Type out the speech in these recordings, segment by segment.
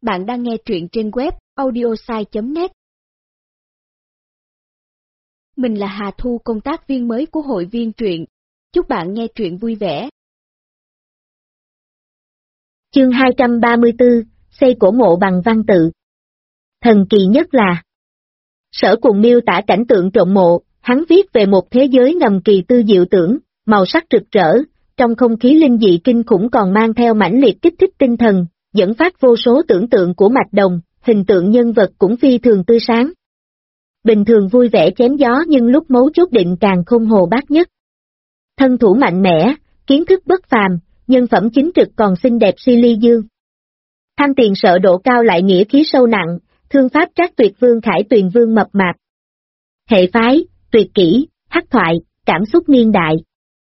Bạn đang nghe truyện trên web audiosai.net. Mình là Hà Thu, công tác viên mới của hội viên truyện. Chúc bạn nghe truyện vui vẻ. Chương 234, xây cổ mộ bằng văn tự. Thần kỳ nhất là Sở Cùng miêu tả cảnh tượng trộm mộ, hắn viết về một thế giới ngầm kỳ tư diệu tưởng, màu sắc rực rỡ, trong không khí linh dị kinh khủng còn mang theo mãnh liệt kích thích tinh thần, dẫn phát vô số tưởng tượng của mạch đồng, hình tượng nhân vật cũng phi thường tươi sáng. Bình thường vui vẻ chém gió nhưng lúc mấu chốt định càng khôn hồ bát nhất. Thân thủ mạnh mẽ, kiến thức bất phàm, nhân phẩm chính trực còn xinh đẹp si ly dương. Tham tiền sợ độ cao lại nghĩa khí sâu nặng, thương pháp trác tuyệt vương khải tuyền vương mập mạp. Hệ phái, tuyệt kỹ, hắc thoại, cảm xúc niên đại.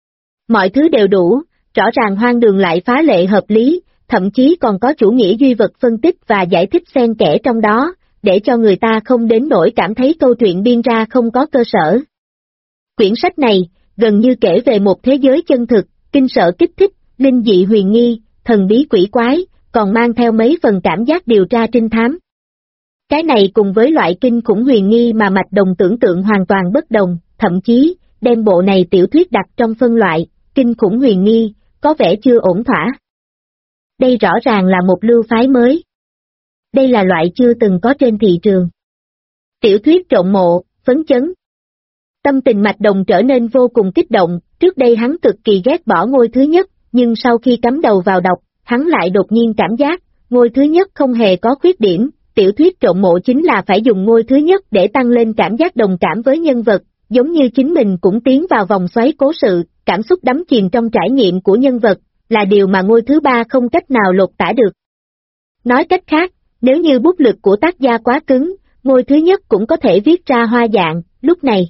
Mọi thứ đều đủ, rõ ràng hoang đường lại phá lệ hợp lý, thậm chí còn có chủ nghĩa duy vật phân tích và giải thích xen kẽ trong đó, để cho người ta không đến nỗi cảm thấy câu chuyện biên ra không có cơ sở. Quyển sách này, gần như kể về một thế giới chân thực, kinh sợ kích thích, linh dị huyền nghi, thần bí quỷ quái, còn mang theo mấy phần cảm giác điều tra trinh thám. Cái này cùng với loại kinh khủng huyền nghi mà mạch đồng tưởng tượng hoàn toàn bất đồng, thậm chí, đem bộ này tiểu thuyết đặt trong phân loại, kinh khủng huyền nghi, có vẻ chưa ổn thỏa. Đây rõ ràng là một lưu phái mới. Đây là loại chưa từng có trên thị trường. Tiểu thuyết trộm mộ, phấn chấn. Tâm tình mạch đồng trở nên vô cùng kích động, trước đây hắn cực kỳ ghét bỏ ngôi thứ nhất, nhưng sau khi cắm đầu vào đọc, hắn lại đột nhiên cảm giác, ngôi thứ nhất không hề có khuyết điểm, tiểu thuyết trộm mộ chính là phải dùng ngôi thứ nhất để tăng lên cảm giác đồng cảm với nhân vật, giống như chính mình cũng tiến vào vòng xoáy cố sự, cảm xúc đắm chìm trong trải nghiệm của nhân vật, là điều mà ngôi thứ ba không cách nào lột tả được. Nói cách khác, nếu như bút lực của tác gia quá cứng, ngôi thứ nhất cũng có thể viết ra hoa dạng, lúc này.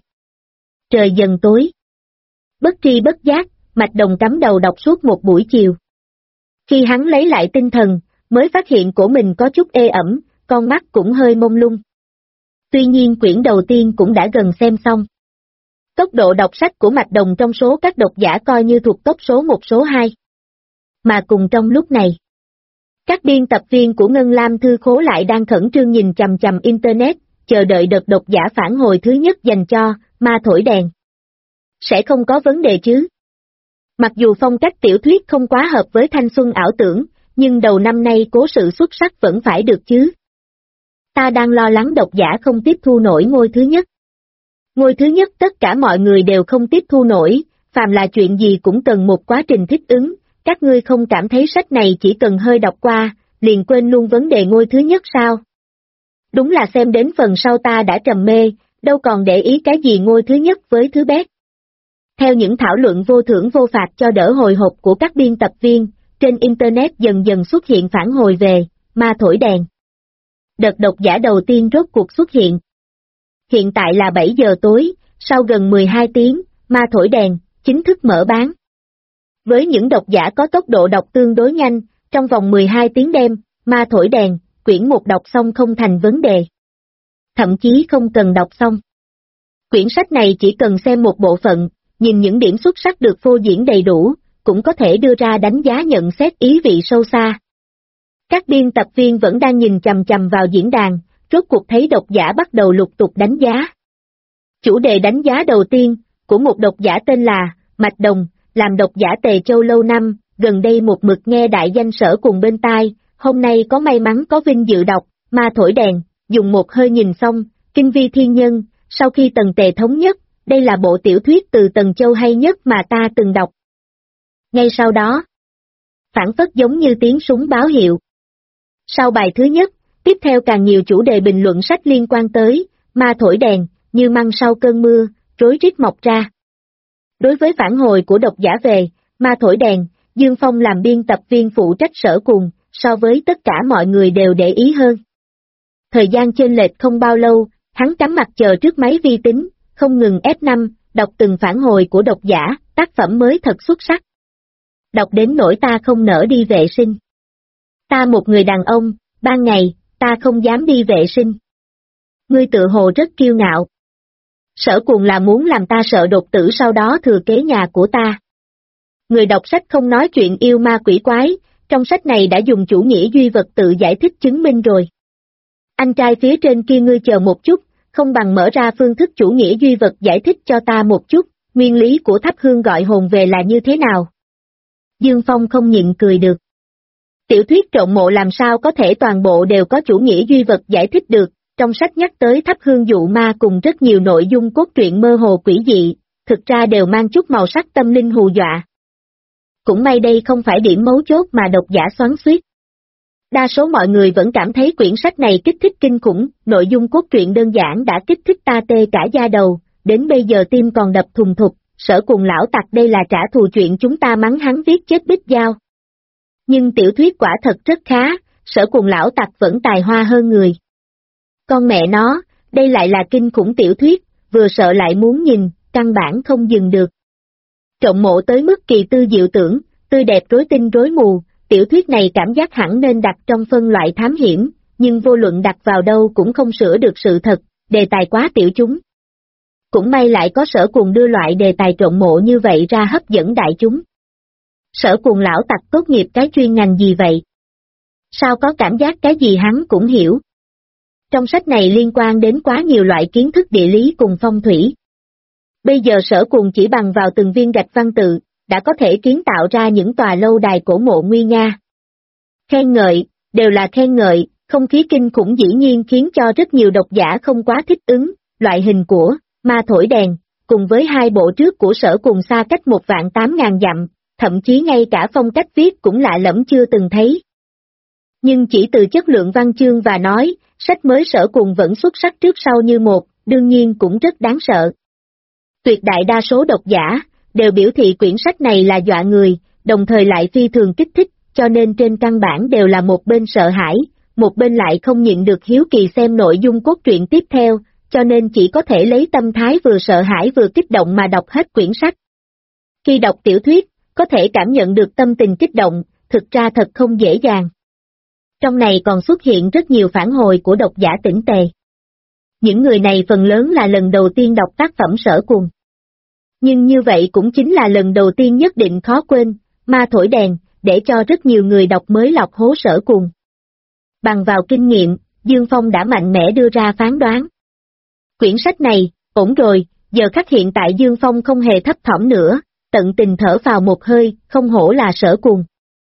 Trời dần tối. Bất tri bất giác, mạch đồng cắm đầu đọc suốt một buổi chiều. Khi hắn lấy lại tinh thần, mới phát hiện của mình có chút ê ẩm, con mắt cũng hơi mông lung. Tuy nhiên quyển đầu tiên cũng đã gần xem xong. Tốc độ đọc sách của mạch đồng trong số các độc giả coi như thuộc top số 1 số 2. Mà cùng trong lúc này, các biên tập viên của Ngân Lam Thư Khố lại đang khẩn trương nhìn chằm chằm Internet, chờ đợi đợt độc giả phản hồi thứ nhất dành cho Ma Thổi Đèn. Sẽ không có vấn đề chứ? Mặc dù phong cách tiểu thuyết không quá hợp với thanh xuân ảo tưởng, nhưng đầu năm nay cố sự xuất sắc vẫn phải được chứ. Ta đang lo lắng độc giả không tiếp thu nổi ngôi thứ nhất. Ngôi thứ nhất tất cả mọi người đều không tiếp thu nổi, phàm là chuyện gì cũng cần một quá trình thích ứng, các ngươi không cảm thấy sách này chỉ cần hơi đọc qua, liền quên luôn vấn đề ngôi thứ nhất sao? Đúng là xem đến phần sau ta đã trầm mê, đâu còn để ý cái gì ngôi thứ nhất với thứ bét. Theo những thảo luận vô thưởng vô phạt cho đỡ hồi hộp của các biên tập viên, trên Internet dần dần xuất hiện phản hồi về Ma Thổi Đèn. Đợt độc giả đầu tiên rốt cuộc xuất hiện. Hiện tại là 7 giờ tối, sau gần 12 tiếng, Ma Thổi Đèn chính thức mở bán. Với những độc giả có tốc độ đọc tương đối nhanh, trong vòng 12 tiếng đêm, Ma Thổi Đèn, quyển 1 đọc xong không thành vấn đề. Thậm chí không cần đọc xong. Quyển sách này chỉ cần xem một bộ phận, nhìn những điểm xuất sắc được phô diễn đầy đủ, cũng có thể đưa ra đánh giá nhận xét ý vị sâu xa. Các biên tập viên vẫn đang nhìn chằm chằm vào diễn đàn, rốt cuộc thấy độc giả bắt đầu lục tục đánh giá. Chủ đề đánh giá đầu tiên, của một độc giả tên là Mạch Đồng, làm độc giả Tề Châu lâu năm, gần đây một mực nghe đại danh Sở Cùng bên tai, hôm nay có may mắn có vinh dự đọc, Ma Thổi Đèn, dùng một hơi nhìn xong, kinh vi thiên nhân, sau khi Tần Tề thống nhất, đây là bộ tiểu thuyết từ Tần Châu hay nhất mà ta từng đọc. Ngay sau đó, phản phất giống như tiếng súng báo hiệu. Sau bài thứ nhất, tiếp theo càng nhiều chủ đề bình luận sách liên quan tới Ma Thổi Đèn, như măng sau cơn mưa, rối rít mọc ra. Đối với phản hồi của độc giả về Ma Thổi Đèn, Dương Phong làm biên tập viên phụ trách Sở Cùng, so với tất cả mọi người đều để ý hơn. Thời gian chênh lệch không bao lâu, hắn cắm mặt chờ trước máy vi tính, không ngừng F5, đọc từng phản hồi của độc giả, tác phẩm mới thật xuất sắc. Đọc đến nỗi ta không nỡ đi vệ sinh. Ta một người đàn ông, ban ngày, ta không dám đi vệ sinh. Ngươi tự hồ rất kiêu ngạo. Sở Cùng là muốn làm ta sợ đột tử sau đó thừa kế nhà của ta. Người đọc sách không nói chuyện yêu ma quỷ quái, Trong sách này đã dùng chủ nghĩa duy vật tự giải thích chứng minh rồi. Anh trai phía trên kia ngươi chờ một chút, không bằng mở ra phương thức chủ nghĩa duy vật giải thích cho ta một chút, nguyên lý của thắp hương gọi hồn về là như thế nào? Dương Phong không nhịn cười được. Tiểu thuyết trộm mộ làm sao có thể toàn bộ đều có chủ nghĩa duy vật giải thích được, trong sách nhắc tới thắp hương dụ ma cùng rất nhiều nội dung cốt truyện mơ hồ quỷ dị, thực ra đều mang chút màu sắc tâm linh hù dọa. Cũng may đây không phải điểm mấu chốt mà độc giả xoắn xuýt. Đa số mọi người vẫn cảm thấy quyển sách này kích thích kinh khủng, nội dung cốt truyện đơn giản đã kích thích ta tê cả da đầu, đến bây giờ tim còn đập thùng thục, Sở Cùng lão tặc đây là trả thù chuyện chúng ta mắng hắn viết chết Bích Giao. Nhưng tiểu thuyết quả thật rất khá, Sở Cùng lão tặc vẫn tài hoa hơn người. Con mẹ nó, đây lại là kinh khủng tiểu thuyết, vừa sợ lại muốn nhìn, căn bản không dừng được. Trộm mộ tới mức kỳ tư diệu tưởng, tươi đẹp rối tinh rối mù, tiểu thuyết này cảm giác hẳn nên đặt trong phân loại thám hiểm, nhưng vô luận đặt vào đâu cũng không sửa được sự thật, đề tài quá tiểu chúng. Cũng may lại có Sở Cùng đưa loại đề tài trộm mộ như vậy ra hấp dẫn đại chúng. Sở Cùng lão tặc tốt nghiệp cái chuyên ngành gì vậy? Sao có cảm giác cái gì hắn cũng hiểu? Trong sách này liên quan đến quá nhiều loại kiến thức địa lý cùng phong thủy. Bây giờ Sở Cùng chỉ bằng vào từng viên gạch văn tự, đã có thể kiến tạo ra những tòa lâu đài cổ mộ nguy nga. Khen ngợi, đều là khen ngợi, không khí kinh khủng dĩ nhiên khiến cho rất nhiều độc giả không quá thích ứng, loại hình của ma thổi đèn, cùng với hai bộ trước của Sở Cùng xa cách 1.800.000 dặm, thậm chí ngay cả phong cách viết cũng lạ lẫm chưa từng thấy. Nhưng chỉ từ chất lượng văn chương và nói, sách mới Sở Cùng vẫn xuất sắc trước sau như một, đương nhiên cũng rất đáng sợ. Tuyệt đại đa số độc giả đều biểu thị quyển sách này là dọa người, đồng thời lại phi thường kích thích, cho nên trên căn bản đều là một bên sợ hãi, một bên lại không nhịn được hiếu kỳ xem nội dung cốt truyện tiếp theo, cho nên chỉ có thể lấy tâm thái vừa sợ hãi vừa kích động mà đọc hết quyển sách. Khi đọc tiểu thuyết, có thể cảm nhận được tâm tình kích động, thực ra thật không dễ dàng. Trong này còn xuất hiện rất nhiều phản hồi của độc giả tỉnh tề. Những người này phần lớn là lần đầu tiên đọc tác phẩm Sở Cùng. Nhưng như vậy cũng chính là lần đầu tiên nhất định khó quên, ma thổi đèn, để cho rất nhiều người đọc mới lọc hố Sở Cùng. Bằng vào kinh nghiệm, Dương Phong đã mạnh mẽ đưa ra phán đoán. Quyển sách này, ổn rồi, giờ khắc hiện tại Dương Phong không hề thấp thỏm nữa, tận tình thở vào một hơi, không hổ là Sở Cùng.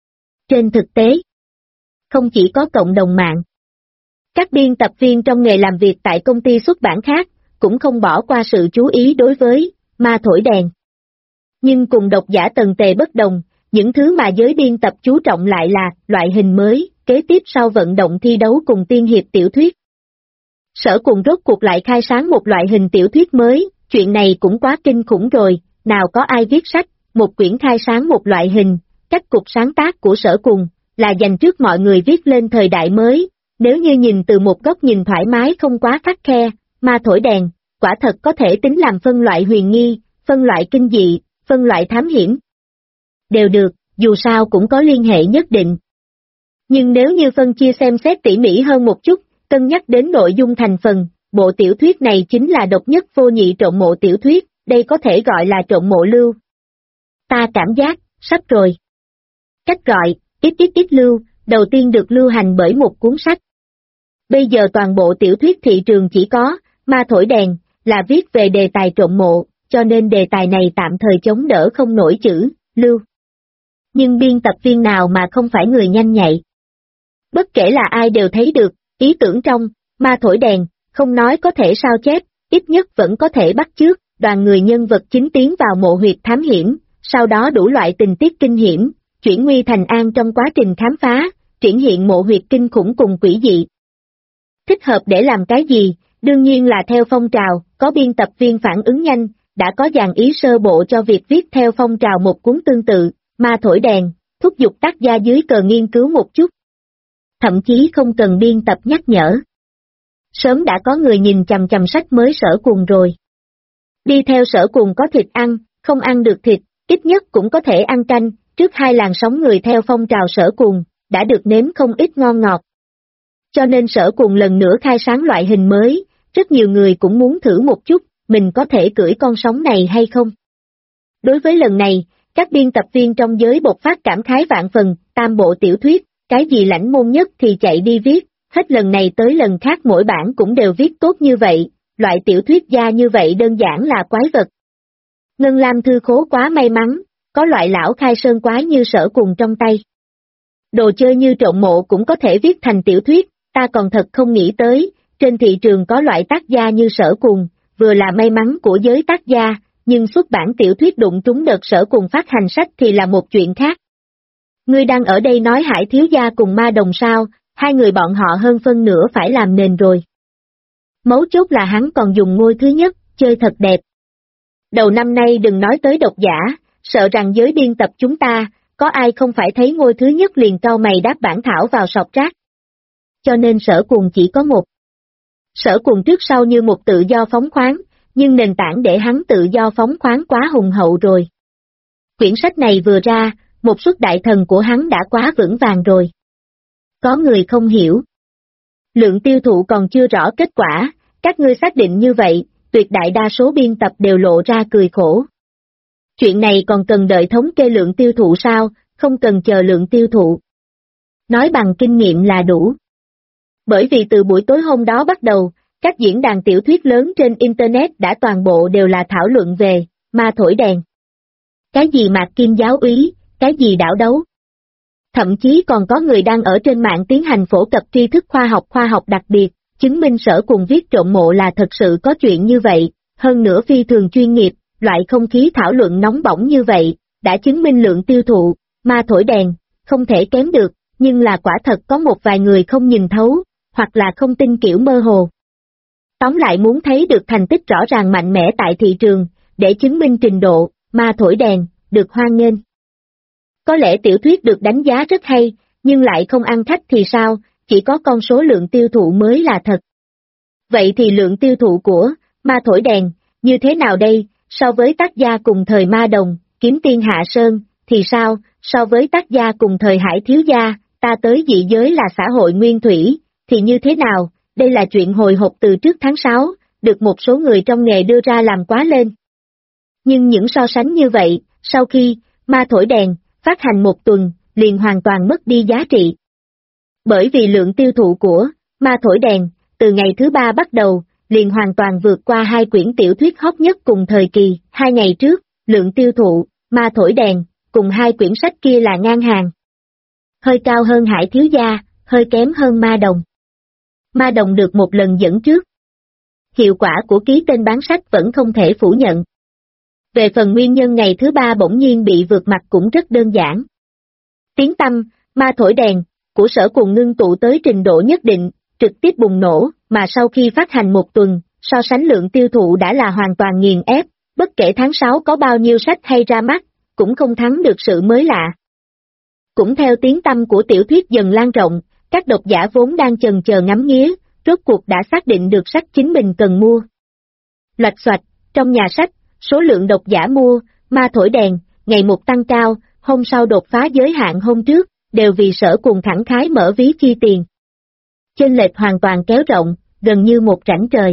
Trên thực tế, không chỉ có cộng đồng mạng. Các biên tập viên trong nghề làm việc tại công ty xuất bản khác, cũng không bỏ qua sự chú ý đối với ma thổi đèn. Nhưng cùng độc giả tần tề bất đồng, những thứ mà giới biên tập chú trọng lại là loại hình mới, kế tiếp sau vận động thi đấu cùng tiên hiệp tiểu thuyết. Sở Cùng rốt cuộc lại khai sáng một loại hình tiểu thuyết mới, chuyện này cũng quá kinh khủng rồi, nào có ai viết sách, một quyển khai sáng một loại hình, cách cục sáng tác của Sở Cùng, là dành trước mọi người viết lên thời đại mới, nếu như nhìn từ một góc nhìn thoải mái không quá khắt khe, ma thổi đèn, quả thật có thể tính làm phân loại huyền nghi, phân loại kinh dị, phân loại thám hiểm. Đều được, dù sao cũng có liên hệ nhất định. Nhưng nếu như phân chia xem xét tỉ mỉ hơn một chút, cân nhắc đến nội dung thành phần, bộ tiểu thuyết này chính là độc nhất vô nhị trộm mộ tiểu thuyết, đây có thể gọi là trộm mộ lưu. Ta cảm giác, sắp rồi. Cách gọi, ít lưu, đầu tiên được lưu hành bởi một cuốn sách. Bây giờ toàn bộ tiểu thuyết thị trường chỉ có, ma thổi đèn, là viết về đề tài trộm mộ, cho nên đề tài này tạm thời chống đỡ không nổi chữ, lưu. Nhưng biên tập viên nào mà không phải người nhanh nhạy. Bất kể là ai đều thấy được, ý tưởng trong, ma thổi đèn, không nói có thể sao chép, ít nhất vẫn có thể bắt chước, đoàn người nhân vật chính tiến vào mộ huyệt thám hiểm, sau đó đủ loại tình tiết kinh hiểm, chuyển nguy thành an trong quá trình khám phá, triển hiện mộ huyệt kinh khủng cùng quỷ dị. Thích hợp để làm cái gì, đương nhiên là theo phong trào, có biên tập viên phản ứng nhanh, đã có dàn ý sơ bộ cho việc viết theo phong trào một cuốn tương tự, ma thổi đèn, thúc giục tác gia dưới cờ nghiên cứu một chút. Thậm chí không cần biên tập nhắc nhở. Sớm đã có người nhìn chằm chằm sách mới Sở Cùng rồi. Đi theo Sở Cùng có thịt ăn, không ăn được thịt, ít nhất cũng có thể ăn canh, trước hai làn sóng người theo phong trào Sở Cùng, đã được nếm không ít ngon ngọt. Cho nên Sở Cùng lần nữa khai sáng loại hình mới, rất nhiều người cũng muốn thử một chút, mình có thể cưỡi con sóng này hay không. Đối với lần này, Các biên tập viên trong giới bộc phát cảm khái vạn phần, tam bộ tiểu thuyết, cái gì lãnh môn nhất thì chạy đi viết, hết lần này tới lần khác mỗi bản cũng đều viết tốt như vậy, loại tiểu thuyết gia như vậy đơn giản là quái vật. Ngân Lam thư khố quá may mắn, có loại lão khai sơn quái như Sở Cùng trong tay. Đồ chơi như Trộm Mộ cũng có thể viết thành tiểu thuyết, ta còn thật không nghĩ tới, trên thị trường có loại tác gia như Sở Cùng, vừa là may mắn của giới tác gia, nhưng xuất bản tiểu thuyết đụng trúng đợt Sở Cùng phát hành sách thì là một chuyện khác. Ngươi đang ở đây nói Hải thiếu gia cùng Ma Đồng sao, hai người bọn họ hơn phân nửa phải làm nền rồi. Mấu chốt là hắn còn dùng ngôi thứ nhất, chơi thật đẹp. Đầu năm nay đừng nói tới độc giả, sợ rằng giới biên tập chúng ta, có ai không phải thấy ngôi thứ nhất liền cau mày đáp bản thảo vào sọt rác. Cho nên Sở Cùng chỉ có một. Sở Cùng trước sau như một tự do phóng khoáng, nhưng nền tảng để hắn tự do phóng khoáng quá hùng hậu rồi. Quyển sách này vừa ra, một suất đại thần của hắn đã quá vững vàng rồi. Có người không hiểu. Lượng tiêu thụ còn chưa rõ kết quả, các ngươi xác định như vậy, tuyệt đại đa số biên tập đều lộ ra cười khổ. Chuyện này còn cần đợi thống kê lượng tiêu thụ sao, không cần chờ lượng tiêu thụ. Nói bằng kinh nghiệm là đủ. Bởi vì từ buổi tối hôm đó bắt đầu, các diễn đàn tiểu thuyết lớn trên Internet đã toàn bộ đều là thảo luận về ma thổi đèn. Cái gì Mạc Kim giáo úy, cái gì đảo đấu. Thậm chí còn có người đang ở trên mạng tiến hành phổ cập tri thức khoa học đặc biệt, chứng minh Sở Cùng viết Trộm Mộ là thật sự có chuyện như vậy, hơn nữa phi thường chuyên nghiệp, loại không khí thảo luận nóng bỏng như vậy, đã chứng minh lượng tiêu thụ, ma thổi đèn, không thể kém được, nhưng là quả thật có một vài người không nhìn thấu, hoặc là không tin kiểu mơ hồ. Tóm lại muốn thấy được thành tích rõ ràng mạnh mẽ tại thị trường, để chứng minh trình độ, ma thổi đèn, được hoan nghênh. Có lẽ tiểu thuyết được đánh giá rất hay, nhưng lại không ăn khách thì sao, chỉ có con số lượng tiêu thụ mới là thật. Vậy thì lượng tiêu thụ của ma thổi đèn, như thế nào đây, so với tác gia cùng thời Ma Đồng, Kiếm Tiên Hạ Sơn, thì sao, so với tác gia cùng thời Hải thiếu gia, ta tới dị giới là xã hội nguyên thủy, thì như thế nào, đây là chuyện hồi hộp từ trước tháng 6, được một số người trong nghề đưa ra làm quá lên. Nhưng những so sánh như vậy, sau khi ma thổi đèn phát hành một tuần, liền hoàn toàn mất đi giá trị. Bởi vì lượng tiêu thụ của ma thổi đèn, từ ngày thứ 3 bắt đầu, liền hoàn toàn vượt qua hai quyển tiểu thuyết hot nhất cùng thời kỳ, 2 ngày trước, lượng tiêu thụ, ma thổi đèn, cùng hai quyển sách kia là ngang hàng. Hơi cao hơn Hải thiếu gia, hơi kém hơn Ma Đồng. Ma Đồng được một lần dẫn trước. Hiệu quả của ký tên bán sách vẫn không thể phủ nhận. Về phần nguyên nhân ngày thứ 3 bỗng nhiên bị vượt mặt cũng rất đơn giản. Tiếng tăm, ma thổi đèn, của Sở Cùng ngưng tụ tới trình độ nhất định, trực tiếp bùng nổ, mà sau khi phát hành một tuần, so sánh lượng tiêu thụ đã là hoàn toàn nghiền ép, bất kể tháng 6 có bao nhiêu sách hay ra mắt, cũng không thắng được sự mới lạ. Cũng theo tiếng tăm của tiểu thuyết dần lan rộng, các độc giả vốn đang chần chờ ngắm nghía, rốt cuộc đã xác định được sách chính mình cần mua. Loạch xoạch, trong nhà sách, số lượng độc giả mua, ma thổi đèn, ngày một tăng cao, hôm sau đột phá giới hạn hôm trước, đều vì Sở Cùng khẳng khái mở ví chi tiền. Chênh lệch hoàn toàn kéo rộng, gần như một rãnh trời.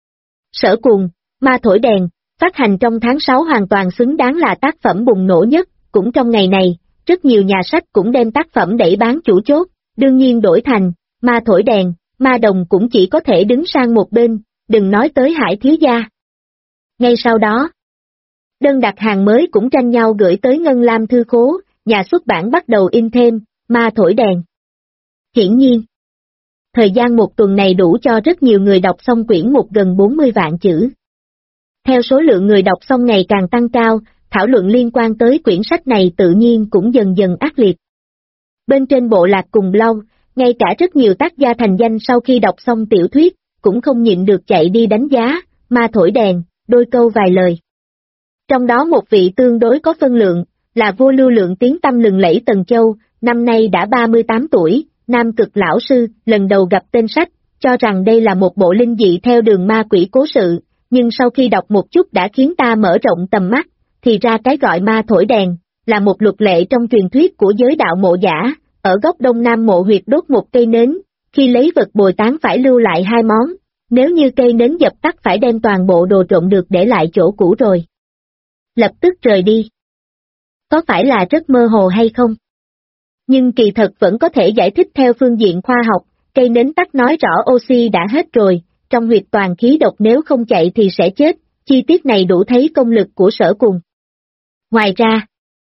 Sở Cùng, ma thổi đèn, phát hành trong tháng 6 hoàn toàn xứng đáng là tác phẩm bùng nổ nhất, cũng trong ngày này, rất nhiều nhà sách cũng đem tác phẩm đẩy bán chủ chốt, đương nhiên đổi thành, ma thổi đèn, Ma Đồng cũng chỉ có thể đứng sang một bên, đừng nói tới Hải thiếu gia. Ngay sau đó, đơn đặt hàng mới cũng tranh nhau gửi tới Ngân Lam thư khố, nhà xuất bản bắt đầu in thêm, ma thổi đèn. Hiển nhiên, thời gian một tuần này đủ cho rất nhiều người đọc xong quyển một gần 40 vạn chữ. Theo số lượng người đọc xong ngày càng tăng cao, thảo luận liên quan tới quyển sách này tự nhiên cũng dần dần ác liệt. Bên trên bộ lạc cùng blog, ngay cả rất nhiều tác gia thành danh sau khi đọc xong tiểu thuyết, cũng không nhịn được chạy đi đánh giá, ma thổi đèn, đôi câu vài lời. Trong đó một vị tương đối có phân lượng, là vua lưu lượng tiếng tăm lừng lẫy Tần Châu, năm nay đã 38 tuổi, nam cực lão sư, lần đầu gặp tên sách, cho rằng đây là một bộ linh dị theo đường ma quỷ cố sự, nhưng sau khi đọc một chút đã khiến ta mở rộng tầm mắt, thì ra cái gọi ma thổi đèn, là một luật lệ trong truyền thuyết của giới đạo mộ giả, ở góc đông nam mộ huyệt đốt một cây nến, khi lấy vật bồi tán phải lưu lại 2 món, nếu như cây nến dập tắt phải đem toàn bộ đồ trộm được để lại chỗ cũ rồi. Lập tức rời đi. có phải là rất mơ hồ hay không? Nhưng kỳ thật vẫn có thể giải thích theo phương diện khoa học, cây nến tắt nói rõ oxy đã hết rồi, trong huyệt toàn khí độc nếu không chạy thì sẽ chết, chi tiết này đủ thấy công lực của Sở Cùng. Ngoài ra,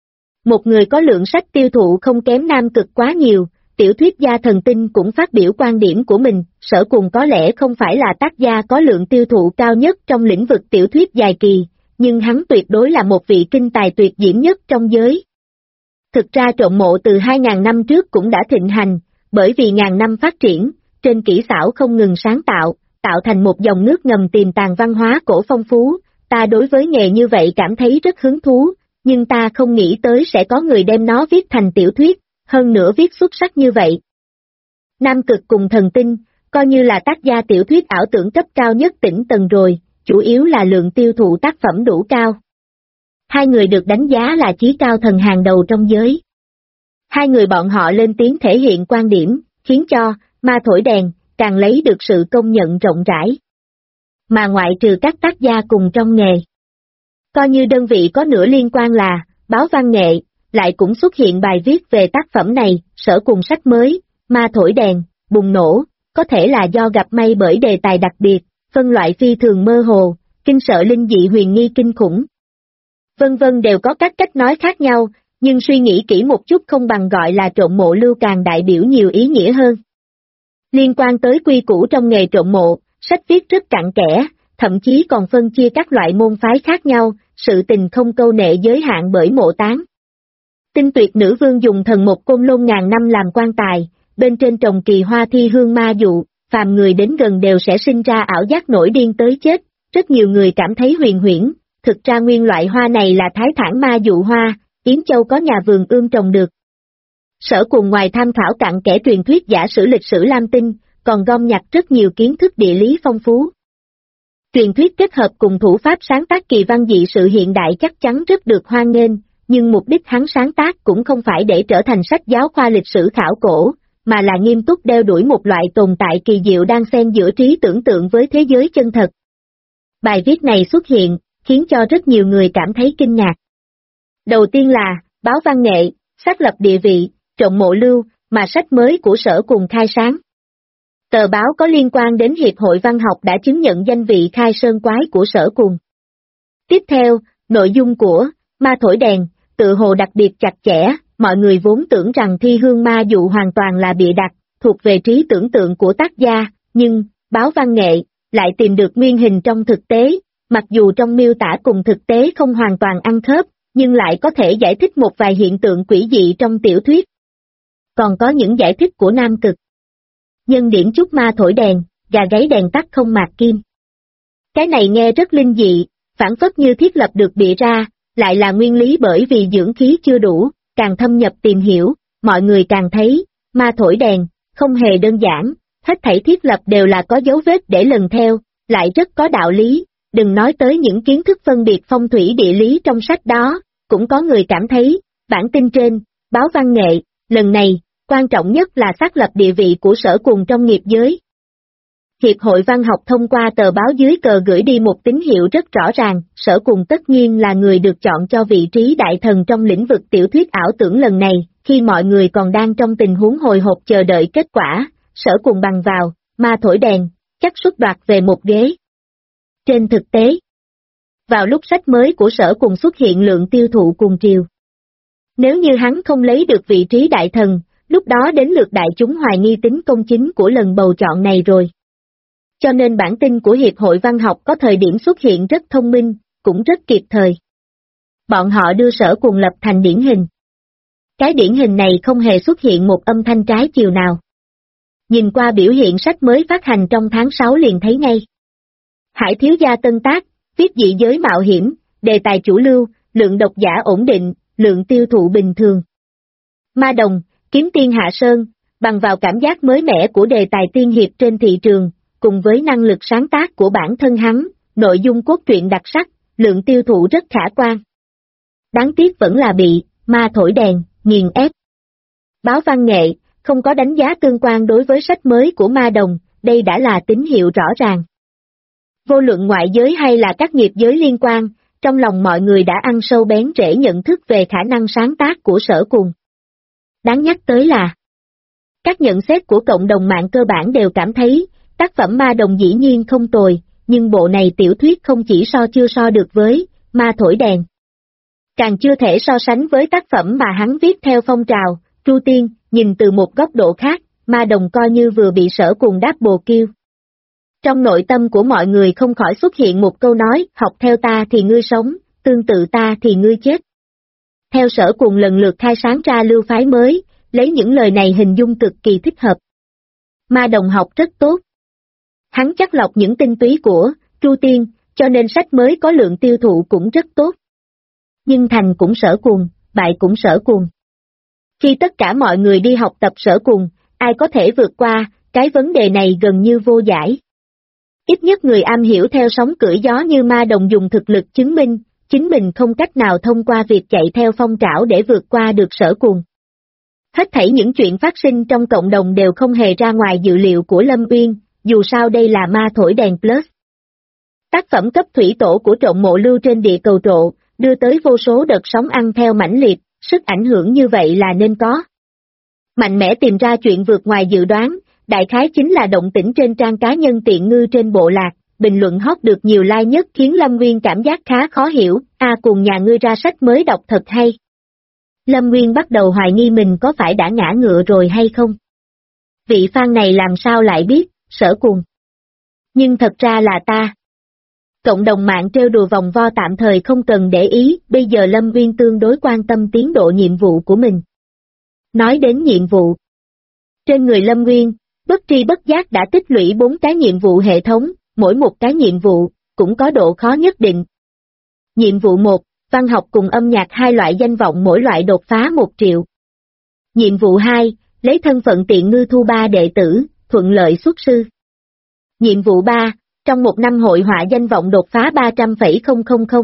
một người có lượng sách tiêu thụ không kém Nam Cực quá nhiều, tiểu thuyết gia Thần Tinh cũng phát biểu quan điểm của mình, Sở Cùng có lẽ không phải là tác gia có lượng tiêu thụ cao nhất trong lĩnh vực tiểu thuyết dài kỳ, nhưng hắn tuyệt đối là một vị kinh tài tuyệt diễm nhất trong giới. Thực ra trộm mộ từ 2.000 năm trước cũng đã thịnh hành, bởi vì ngàn năm phát triển, trên kỹ xảo không ngừng sáng tạo, tạo thành một dòng nước ngầm tiềm tàng văn hóa cổ phong phú, ta đối với nghề như vậy cảm thấy rất hứng thú, nhưng ta không nghĩ tới sẽ có người đem nó viết thành tiểu thuyết, hơn nữa viết xuất sắc như vậy. Nam Cực cùng Thần Tinh, coi như là tác gia tiểu thuyết ảo tưởng cấp cao nhất tỉnh Tần rồi, chủ yếu là lượng tiêu thụ tác phẩm đủ cao. Hai người được đánh giá là chí cao thần hàng đầu trong giới. Hai người bọn họ lên tiếng thể hiện quan điểm, khiến cho Ma Thổi Đèn càng lấy được sự công nhận rộng rãi. Mà ngoại trừ các tác gia cùng trong nghề, coi như đơn vị có nửa liên quan là báo văn nghệ, lại cũng xuất hiện bài viết về tác phẩm này, Sở Cùng sách mới, Ma Thổi Đèn, bùng nổ, có thể là do gặp may bởi đề tài đặc biệt, phân loại phi thường mơ hồ, kinh sợ linh dị huyền nghi kinh khủng. Vân vân đều có các cách nói khác nhau, nhưng suy nghĩ kỹ một chút không bằng gọi là trộm mộ lưu càng đại biểu nhiều ý nghĩa hơn. Liên quan tới quy củ trong nghề trộm mộ, sách viết rất cặn kẽ, thậm chí còn phân chia các loại môn phái khác nhau, sự tình không câu nệ giới hạn bởi mộ táng. Tinh tuyệt nữ vương dùng thần một côn lôn ngàn năm làm quan tài, bên trên trồng kỳ hoa thi hương ma dụ, phàm người đến gần đều sẽ sinh ra ảo giác nổi điên tới chết, rất nhiều người cảm thấy huyền huyễn, thực ra nguyên loại hoa này là thái thản ma dụ hoa, Yến Châu có nhà vườn trồng được. Sở Cùng ngoài tham khảo cặn kẽ truyền thuyết giả sử lịch sử Lam Tinh, còn gom nhặt rất nhiều kiến thức địa lý phong phú. Truyền thuyết kết hợp cùng thủ pháp sáng tác kỳ văn dị sự hiện đại chắc chắn rất được hoan nghênh, nhưng mục đích hắn sáng tác cũng không phải để trở thành sách giáo khoa lịch sử khảo cổ, mà là nghiêm túc đeo đuổi một loại tồn tại kỳ diệu đang xen giữa trí tưởng tượng với thế giới chân thật. Bài viết này xuất hiện, khiến cho rất nhiều người cảm thấy kinh ngạc. Đầu tiên là, báo văn nghệ, xác lập địa vị, trộm mộ lưu, mà sách mới của Sở Cùng khai sáng. Tờ báo có liên quan đến Hiệp hội Văn học đã chứng nhận danh vị khai sơn quái của Sở Cùng. Tiếp theo, nội dung của Ma Thổi Đèn, tự hồ đặc biệt chặt chẽ, mọi người vốn tưởng rằng thi hương ma dụ hoàn toàn là bịa đặt, thuộc về trí tưởng tượng của tác gia, nhưng, báo văn nghệ, lại tìm được nguyên hình trong thực tế, mặc dù trong miêu tả cùng thực tế không hoàn toàn ăn khớp, nhưng lại có thể giải thích một vài hiện tượng quỷ dị trong tiểu thuyết. Còn có những giải thích của Nam Cực. Nhân điển chút ma thổi đèn, gà gáy đèn tắt không mạt kim. Cái này nghe rất linh dị, phản phất như thiết lập được bịa ra, lại là nguyên lý bởi vì dưỡng khí chưa đủ, càng thâm nhập tìm hiểu, mọi người càng thấy, ma thổi đèn, không hề đơn giản, hết thảy thiết lập đều là có dấu vết để lần theo, lại rất có đạo lý, đừng nói tới những kiến thức phân biệt phong thủy địa lý trong sách đó, cũng có người cảm thấy, bản tin trên, báo văn nghệ, lần này, quan trọng nhất là xác lập địa vị của Sở Cùng trong nghiệp giới. Hiệp hội Văn học thông qua tờ báo dưới cờ gửi đi một tín hiệu rất rõ ràng, Sở Cùng tất nhiên là người được chọn cho vị trí đại thần trong lĩnh vực tiểu thuyết ảo tưởng lần này, khi mọi người còn đang trong tình huống hồi hộp chờ đợi kết quả, Sở Cùng bằng vào, ma thổi đèn, chắc suất đoạt về một ghế. Trên thực tế, vào lúc sách mới của Sở Cùng xuất hiện lượng tiêu thụ cùng triều. Nếu như hắn không lấy được vị trí đại thần, lúc đó đến lượt đại chúng hoài nghi tính công chính của lần bầu chọn này rồi. Cho nên bản tin của Hiệp hội Văn học có thời điểm xuất hiện rất thông minh, cũng rất kịp thời. Bọn họ đưa Sở Cùng lập thành điển hình. Cái điển hình này không hề xuất hiện một âm thanh trái chiều nào. Nhìn qua biểu hiện sách mới phát hành trong tháng 6 liền thấy ngay. Hải thiếu gia tân tác, viết dị giới mạo hiểm, đề tài chủ lưu, lượng độc giả ổn định, lượng tiêu thụ bình thường. Ma Đồng, kiếm tiên hạ sơn, bằng vào cảm giác mới mẻ của đề tài tiên hiệp trên thị trường, cùng với năng lực sáng tác của bản thân hắn, nội dung cốt truyện đặc sắc, lượng tiêu thụ rất khả quan. Đáng tiếc vẫn là bị, ma thổi đèn, nghiền ép. Báo văn nghệ, không có đánh giá tương quan đối với sách mới của Ma Đồng, đây đã là tín hiệu rõ ràng. Vô luận ngoại giới hay là các nghiệp giới liên quan, trong lòng mọi người đã ăn sâu bén rễ nhận thức về khả năng sáng tác của Sở Cùng. Đáng nhắc tới là, các nhận xét của cộng đồng mạng cơ bản đều cảm thấy, tác phẩm Ma Đồng dĩ nhiên không tồi, nhưng bộ này tiểu thuyết không chỉ chưa so được với Ma Thổi Đèn. Càng chưa thể so sánh với tác phẩm mà hắn viết theo phong trào, Tru Tiên, nhìn từ một góc độ khác, Ma Đồng coi như vừa bị Sở Cùng đáp bồ kiêu. Trong nội tâm của mọi người không khỏi xuất hiện một câu nói, học theo ta thì ngươi sống, tương tự ta thì ngươi chết. Theo Sở Cùng lần lượt khai sáng ra lưu phái mới, lấy những lời này hình dung cực kỳ thích hợp. Ma Đồng học rất tốt. Hắn chắc lọc những tinh túy của Tru Tiên, cho nên sách mới có lượng tiêu thụ cũng rất tốt. Nhưng thành cũng Sở Cùng, bại cũng Sở Cùng. Khi tất cả mọi người đi học tập Sở Cùng, ai có thể vượt qua, cái vấn đề này gần như vô giải. Ít nhất người am hiểu theo sóng cưỡi gió như Ma Đồng dùng thực lực chứng minh, chính mình không cách nào thông qua việc chạy theo phong trào để vượt qua được Sở Cùng. Hết thảy những chuyện phát sinh trong cộng đồng đều không hề ra ngoài dự liệu của Lâm Uyên, dù sao đây là Ma Thổi Đèn Plus. Tác phẩm cấp thủy tổ của Trộm Mộ lưu trên địa cầu Trộ, đưa tới vô số đợt sóng ăn theo mãnh liệt, sức ảnh hưởng như vậy là nên có. Mạnh mẽ tìm ra chuyện vượt ngoài dự đoán, đại khái chính là động tĩnh trên trang cá nhân Tiện Ngư trên bộ lạc, bình luận hot được nhiều like nhất khiến Lâm Nguyên cảm giác khá khó hiểu, cùng nhà ngươi ra sách mới đọc thật hay. Lâm Nguyên bắt đầu hoài nghi mình có phải đã ngã ngựa rồi hay không. Vị fan này làm sao lại biết, Sở Cùng. Nhưng thật ra là ta. Cộng đồng mạng trêu đùa vòng vo tạm thời không cần để ý, bây giờ Lâm Nguyên tương đối quan tâm tiến độ nhiệm vụ của mình. Nói đến nhiệm vụ. Trên người Lâm Nguyên, bất tri bất giác đã tích lũy 4 cái nhiệm vụ hệ thống, mỗi một cái nhiệm vụ, cũng có độ khó nhất định. Nhiệm vụ 1, văn học cùng âm nhạc 2 loại danh vọng mỗi loại đột phá 1 triệu. Nhiệm vụ 2, lấy thân phận Tiện Ngư thu 3 đệ tử, thuận lợi xuất sư. Nhiệm vụ 3, trong 1 năm hội họa danh vọng đột phá 300,000.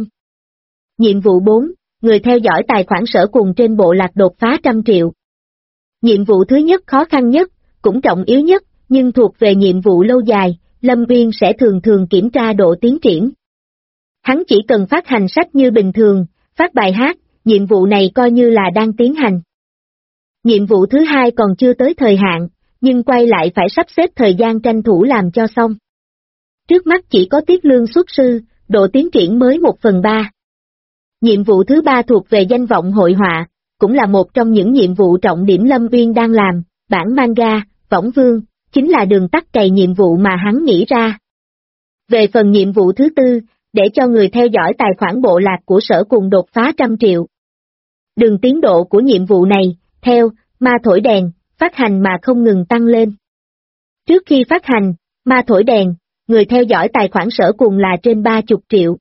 Nhiệm vụ 4, người theo dõi tài khoản Sở Cùng trên bộ lạc đột phá 100 triệu. Nhiệm vụ thứ nhất khó khăn nhất, cũng trọng yếu nhất, nhưng thuộc về nhiệm vụ lâu dài, Lâm Uyên sẽ thường thường kiểm tra độ tiến triển. Hắn chỉ cần phát hành sách như bình thường, phát bài hát, nhiệm vụ này coi như là đang tiến hành. Nhiệm vụ thứ hai còn chưa tới thời hạn, nhưng quay lại phải sắp xếp thời gian tranh thủ làm cho xong. Trước mắt chỉ có tiết lương xuất sư, độ tiến triển mới 1/3. Nhiệm vụ thứ ba thuộc về danh vọng hội họa, cũng là một trong những nhiệm vụ trọng điểm Lâm Uyên đang làm, bản manga, Võng Vương, chính là đường tắt cày nhiệm vụ mà hắn nghĩ ra. Về phần nhiệm vụ thứ tư, để cho người theo dõi tài khoản bộ lạc của Sở Cùng đột phá 100 triệu. Đường tiến độ của nhiệm vụ này, theo Ma Thổi Đèn, phát hành mà không ngừng tăng lên. Trước khi phát hành, Ma Thổi Đèn, người theo dõi tài khoản Sở Cùng là trên 30 triệu.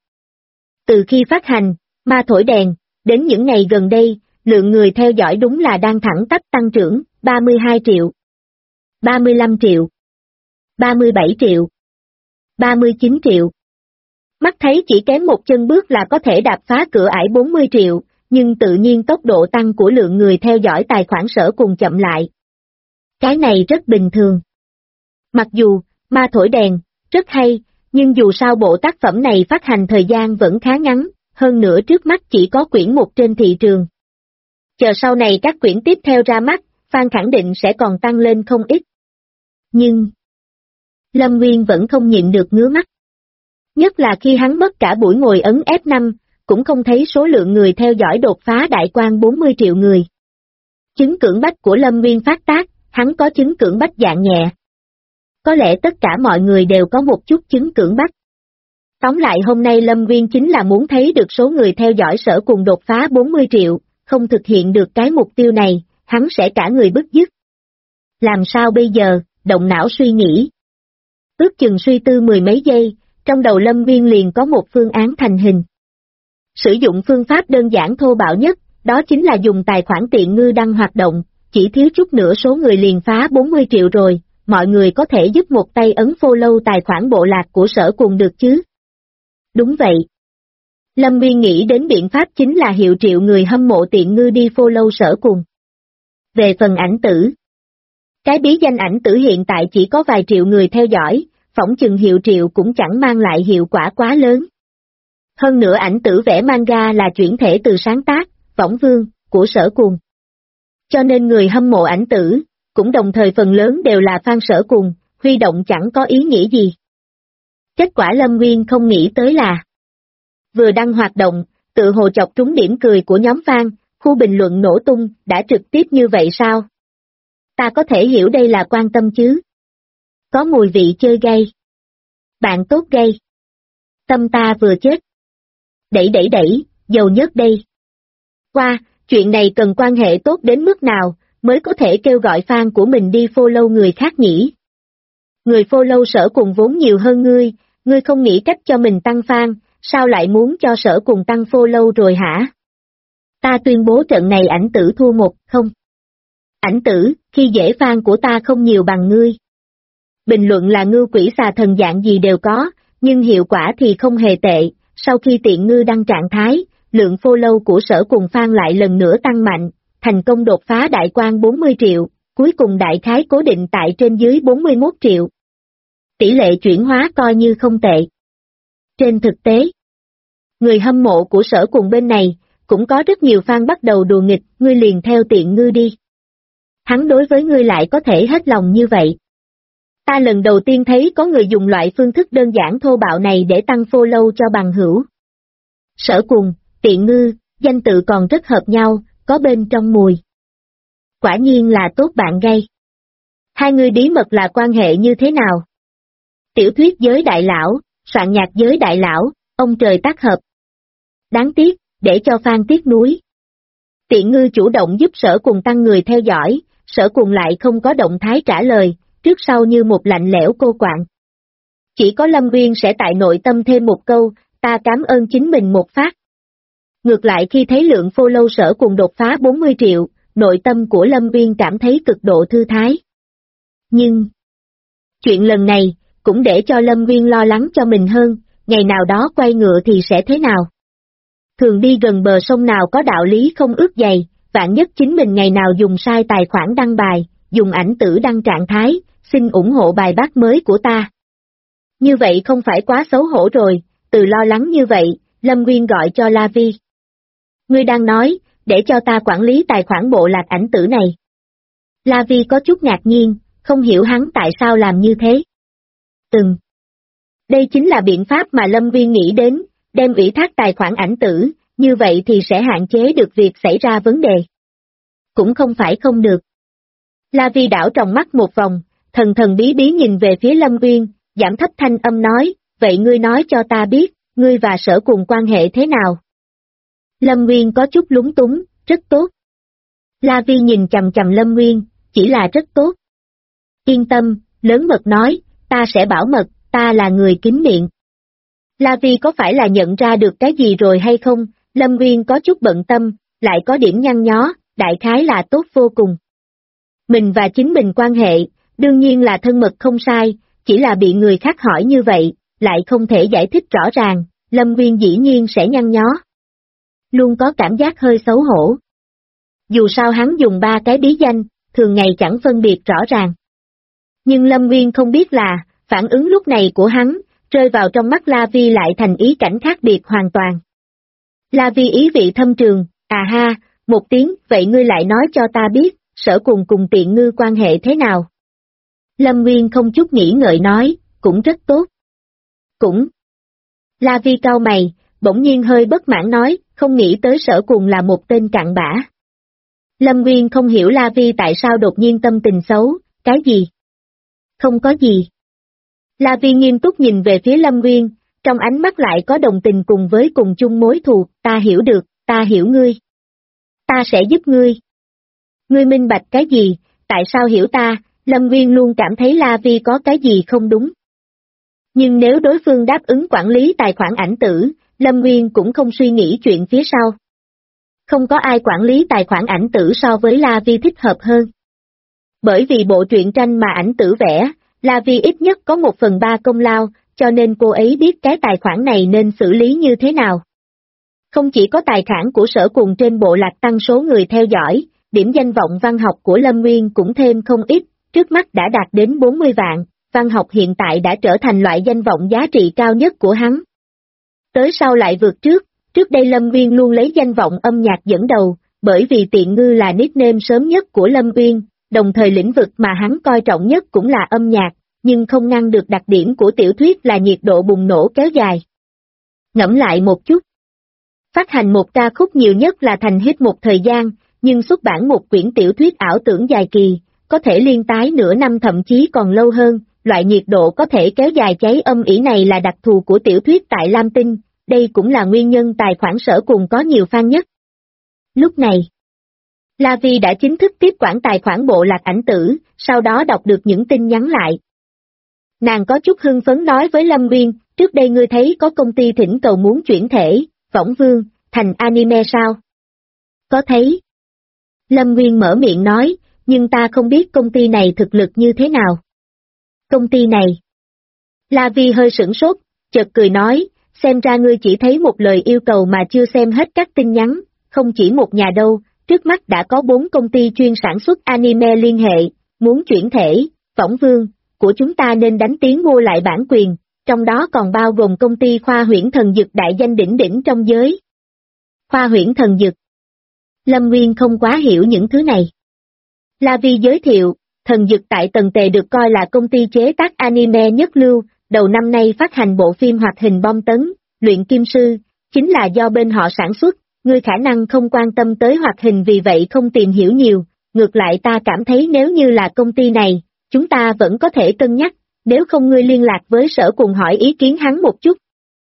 Từ khi phát hành, Ma Thổi Đèn, đến những ngày gần đây, lượng người theo dõi đúng là đang thẳng tắp tăng trưởng, 32 triệu, 35 triệu, 37 triệu, 39 triệu. Mắt thấy chỉ kém một chân bước là có thể đạp phá cửa ải 40 triệu, nhưng tự nhiên tốc độ tăng của lượng người theo dõi tài khoản Sở Cùng chậm lại. Cái này rất bình thường. Mặc dù, Ma Thổi Đèn, rất hay, nhưng dù sao bộ tác phẩm này phát hành thời gian vẫn khá ngắn, hơn nữa trước mắt chỉ có quyển 1 trên thị trường. Chờ sau này các quyển tiếp theo ra mắt, fan khẳng định sẽ còn tăng lên không ít. Nhưng, Lâm Nguyên vẫn không nhịn được ngứa mắt. Nhất là khi hắn mất cả buổi ngồi ấn F5, cũng không thấy số lượng người theo dõi đột phá đại quan 40 triệu người. Chứng cưỡng bách của Lâm Nguyên phát tác, hắn có chứng cưỡng bách dạng nhẹ. Có lẽ tất cả mọi người đều có một chút chứng cưỡng bách. Tóm lại hôm nay Lâm Nguyên chính là muốn thấy được số người theo dõi Sở Cùng đột phá 40 triệu, không thực hiện được cái mục tiêu này, hắn sẽ cả người bứt rứt. Làm sao bây giờ, động não suy nghĩ. Ước chừng suy tư 10 mấy giây, trong đầu Lâm Nguyên liền có một phương án thành hình. Sử dụng phương pháp đơn giản thô bạo nhất, đó chính là dùng tài khoản Tiện Ngư đăng hoạt động, chỉ thiếu chút nữa số người liền phá 40 triệu rồi, mọi người có thể giúp một tay ấn follow tài khoản bộ lạc của Sở Cùng được chứ? Đúng vậy. Lâm Nguyên nghĩ đến biện pháp chính là hiệu triệu người hâm mộ Tiện Ngư đi follow Sở Cùng. Về phần ảnh tử. Cái bí danh ảnh tử hiện tại chỉ có vài triệu người theo dõi, phỏng chừng hiệu triệu cũng chẳng mang lại hiệu quả quá lớn. Hơn nữa ảnh tử vẽ manga là chuyển thể từ sáng tác, Võng Vương, của Sở Cuồng. Cho nên người hâm mộ ảnh tử, cũng đồng thời phần lớn đều là fan Sở Cuồng, huy động chẳng có ý nghĩa gì. Kết quả Lâm Nguyên không nghĩ tới là vừa đăng hoạt động, tự hồ chọc trúng điểm cười của nhóm fan, khu bình luận nổ tung, đã trực tiếp như vậy sao? Ta có thể hiểu đây là quan tâm chứ? Có mùi vị chơi gay. Bạn tốt gay. Tâm ta vừa chết. Đẩy, dầu nhất đây. Qua, chuyện này cần quan hệ tốt đến mức nào, mới có thể kêu gọi fan của mình đi follow người khác nhỉ? Người follow Sở Cuồng vốn nhiều hơn ngươi không nghĩ cách cho mình tăng fan, sao lại muốn cho Sở Cuồng tăng follow rồi hả? Ta tuyên bố trận này ảnh tử thua 1-0. Ảnh tử, khi dễ fan của ta không nhiều bằng ngươi. Bình luận là ngưu quỷ xà thần dạng gì đều có, nhưng hiệu quả thì không hề tệ, sau khi tiện ngư đăng trạng thái, lượng follow của Sở Cuồng fan lại lần nữa tăng mạnh, thành công đột phá đại quan 40 triệu, cuối cùng đại khái cố định tại trên dưới 41 triệu. Tỷ lệ chuyển hóa coi như không tệ. Trên thực tế, người hâm mộ của Sở Cuồng bên này, cũng có rất nhiều fan bắt đầu đùa nghịch, ngươi liền theo tiện ngư đi. Hắn đối với ngươi lại có thể hết lòng như vậy. Ta lần đầu tiên thấy có người dùng loại phương thức đơn giản thô bạo này để tăng follow cho bằng hữu. Sở Cuồng, tiện ngư, danh tự còn rất hợp nhau, có bên trong mùi. Quả nhiên là tốt bạn gay. Hai người bí mật là quan hệ như thế nào? Tiểu thuyết giới đại lão, soạn nhạc giới đại lão, ông trời tác hợp. Đáng tiếc, để cho fan tiếc nuối. Tiện ngư chủ động giúp Sở Cuồng tăng người theo dõi, Sở Cuồng lại không có động thái trả lời, trước sau như một lạnh lẽo cô quạng. Chỉ có Lâm Nguyên sẽ tại nội tâm thêm một câu, ta cảm ơn chính mình một phát. Ngược lại khi thấy lượng follow Sở Cuồng đột phá 40 triệu, nội tâm của Lâm Nguyên cảm thấy cực độ thư thái. Nhưng, chuyện lần này, cũng để cho Lâm Nguyên lo lắng cho mình hơn, ngày nào đó quay ngựa thì sẽ thế nào? Thường đi gần bờ sông nào có đạo lý không ướt giày, vạn nhất chính mình ngày nào dùng sai tài khoản đăng bài, dùng ảnh tử đăng trạng thái, xin ủng hộ bài bác mới của ta. Như vậy không phải quá xấu hổ rồi, từ lo lắng như vậy, Lâm Nguyên gọi cho La Vi. Ngươi đang nói, để cho ta quản lý tài khoản bộ lạc ảnh tử này. La Vi có chút ngạc nhiên, không hiểu hắn tại sao làm như thế. Đây chính là biện pháp mà Lâm Nguyên nghĩ đến, đem ủy thác tài khoản ảnh tử, như vậy thì sẽ hạn chế được việc xảy ra vấn đề. Cũng không phải không được. La Vi đảo tròng mắt một vòng, thần bí nhìn về phía Lâm Nguyên, giảm thấp thanh âm nói, vậy ngươi nói cho ta biết, ngươi và Sở Cuồng quan hệ thế nào? Lâm Nguyên có chút lúng túng, rất tốt. La Vi nhìn chằm chằm Lâm Nguyên, chỉ là rất tốt. Yên tâm, lớn mật nói, ta sẽ bảo mật, ta là người kín miệng. La Vi có phải là nhận ra được cái gì rồi hay không? Lâm Nguyên có chút bận tâm, lại có điểm nhăn nhó, đại khái là tốt vô cùng. Mình và chính mình quan hệ, đương nhiên là thân mật không sai, chỉ là bị người khác hỏi như vậy, lại không thể giải thích rõ ràng, Lâm Nguyên dĩ nhiên sẽ nhăn nhó. Luôn có cảm giác hơi xấu hổ. Dù sao hắn dùng 3 cái bí danh, thường ngày chẳng phân biệt rõ ràng. Nhưng Lâm Nguyên không biết là, phản ứng lúc này của hắn, rơi vào trong mắt La Vi lại thành ý cảnh khác biệt hoàn toàn. La Vi ý vị thâm trường, à ha, một tiếng, vậy ngươi lại nói cho ta biết, Sở Cuồng cùng tiện ngư quan hệ thế nào? Lâm Nguyên không chút nghĩ ngợi nói, cũng rất tốt. Cũng. La Vi cau mày, bỗng nhiên hơi bất mãn nói, không nghĩ tới Sở Cuồng là một tên cặn bã. Lâm Nguyên không hiểu La Vi tại sao đột nhiên tâm tình xấu, cái gì? Không có gì. La Vi nghiêm túc nhìn về phía Lâm Nguyên, trong ánh mắt lại có đồng tình cùng với cùng chung mối thù, ta hiểu được, ta hiểu ngươi. Ta sẽ giúp ngươi. Ngươi minh bạch cái gì, tại sao hiểu ta? Lâm Nguyên luôn cảm thấy La Vi có cái gì không đúng. Nhưng nếu đối phương đáp ứng quản lý tài khoản ảnh tử, Lâm Nguyên cũng không suy nghĩ chuyện phía sau. Không có ai quản lý tài khoản ảnh tử so với La Vi thích hợp hơn. Bởi vì bộ truyện tranh mà ảnh tử vẽ, La Vi ít nhất có 1/3 công lao, cho nên cô ấy biết cái tài khoản này nên xử lý như thế nào. Không chỉ có tài khoản của Sở Cuồng trên bộ lạc tăng số người theo dõi, điểm danh vọng văn học của Lâm Nguyên cũng thêm không ít, trước mắt đã đạt đến 40 vạn, văn học hiện tại đã trở thành loại danh vọng giá trị cao nhất của hắn. tới sau lại vượt trước đây Lâm Uyên luôn lấy danh vọng âm nhạc dẫn đầu, bởi vì Tiện Ngư là nickname sớm nhất của Lâm Uyên, đồng thời lĩnh vực mà hắn coi trọng nhất cũng là âm nhạc, nhưng không ngăn được đặc điểm của tiểu thuyết là nhiệt độ bùng nổ kéo dài. Ngẫm lại một chút. Phát hành một ca khúc nhiều nhất là thành hit một thời gian, nhưng xuất bản một quyển tiểu thuyết ảo tưởng dài kỳ, có thể liên tái nửa năm thậm chí còn lâu hơn, loại nhiệt độ có thể kéo dài cháy âm ỉ này là đặc thù của tiểu thuyết tại Lam Tinh, đây cũng là nguyên nhân tài khoản Sở Cùng có nhiều fan nhất. Lúc này, La Vi đã chính thức tiếp quản tài khoản bộ lạc ảnh tử, sau đó đọc được những tin nhắn lại. Nàng có chút hưng phấn nói với Lâm Uyên, trước đây ngươi thấy có công ty thỉnh cầu muốn chuyển thể, Võng Vương, thành anime sao? Có thấy. Lâm Uyên mở miệng nói, nhưng ta không biết công ty này thực lực như thế nào. Công ty này. La Vi hơi sửng sốt, chợt cười nói, xem ra ngươi chỉ thấy một lời yêu cầu mà chưa xem hết các tin nhắn, không chỉ một nhà đâu, trước mắt đã có 4 công ty chuyên sản xuất anime liên hệ, muốn chuyển thể, Võng Vương, của chúng ta nên đánh tiếng mua lại bản quyền, trong đó còn bao gồm công ty Khoa Huyễn Thần Dực đại danh đỉnh đỉnh trong giới. Khoa Huyễn Thần Dực. Lâm Nguyên không quá hiểu những thứ này. La Vi giới thiệu, Thần Dực tại Tần Tề được coi là công ty chế tác anime nhất lưu, đầu năm nay phát hành bộ phim hoạt hình bom tấn, Luyện Kim Sư, chính là do bên họ sản xuất, ngươi khả năng không quan tâm tới hoạt hình vì vậy không tìm hiểu nhiều, ngược lại ta cảm thấy nếu như là công ty này, chúng ta vẫn có thể cân nhắc, nếu không ngươi liên lạc với Sở Cùng hỏi ý kiến hắn một chút.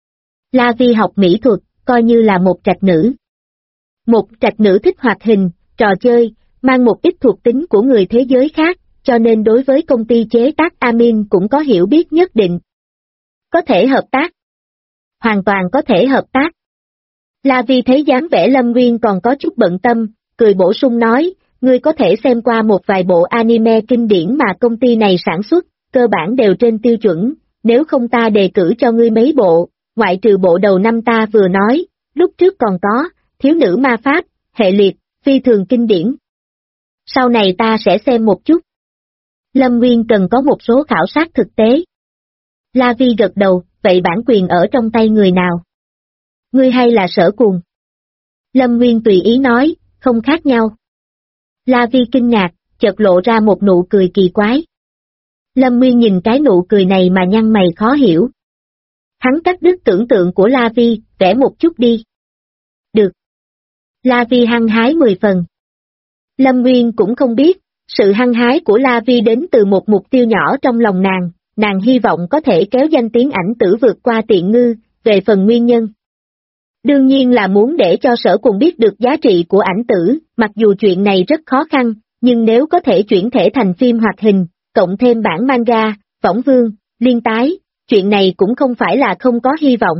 La Vi học mỹ thuật, coi như là một trạch nữ. Một trạch nữ thích hoạt hình, trò chơi, mang một ít thuộc tính của người thế giới khác, cho nên đối với công ty chế tác Amin cũng có hiểu biết nhất định. Có thể hợp tác. Hoàn toàn có thể hợp tác. La Vi thấy dáng vẻ Lâm Nguyên còn có chút bận tâm, cười bổ sung nói, ngươi có thể xem qua một vài bộ anime kinh điển mà công ty này sản xuất, cơ bản đều trên tiêu chuẩn, nếu không ta đề cử cho ngươi mấy bộ, ngoại trừ bộ đầu năm ta vừa nói, lúc trước còn có, Thiếu nữ ma pháp, Hệ liệt, phi thường kinh điển. Sau này ta sẽ xem một chút. Lâm Nguyên cần có một số khảo sát thực tế. La Vi gật đầu, vậy bản quyền ở trong tay người nào? Ngươi hay là Sở Cùng? Lâm Nguyên tùy ý nói, không khác nhau. La Vi kinh ngạc, chợt lộ ra một nụ cười kỳ quái. Lâm Nguyên nhìn cái nụ cười này mà nhăn mày khó hiểu. Hắn cắt đứt tưởng tượng của La Vi, vẽ một chút đi. Được. La Vi hăng hái 10 phần. Lâm Nguyên cũng không biết, sự hăng hái của La Vi đến từ một mục tiêu nhỏ trong lòng nàng hy vọng có thể kéo danh tiếng ảnh tử vượt qua Tiện Ngư, về phần nguyên nhân. Đương nhiên là muốn để cho Sở Cùng biết được giá trị của ảnh tử, mặc dù chuyện này rất khó khăn, nhưng nếu có thể chuyển thể thành phim hoạt hình, cộng thêm bản manga, Võng Vương, liên tái, chuyện này cũng không phải là không có hy vọng.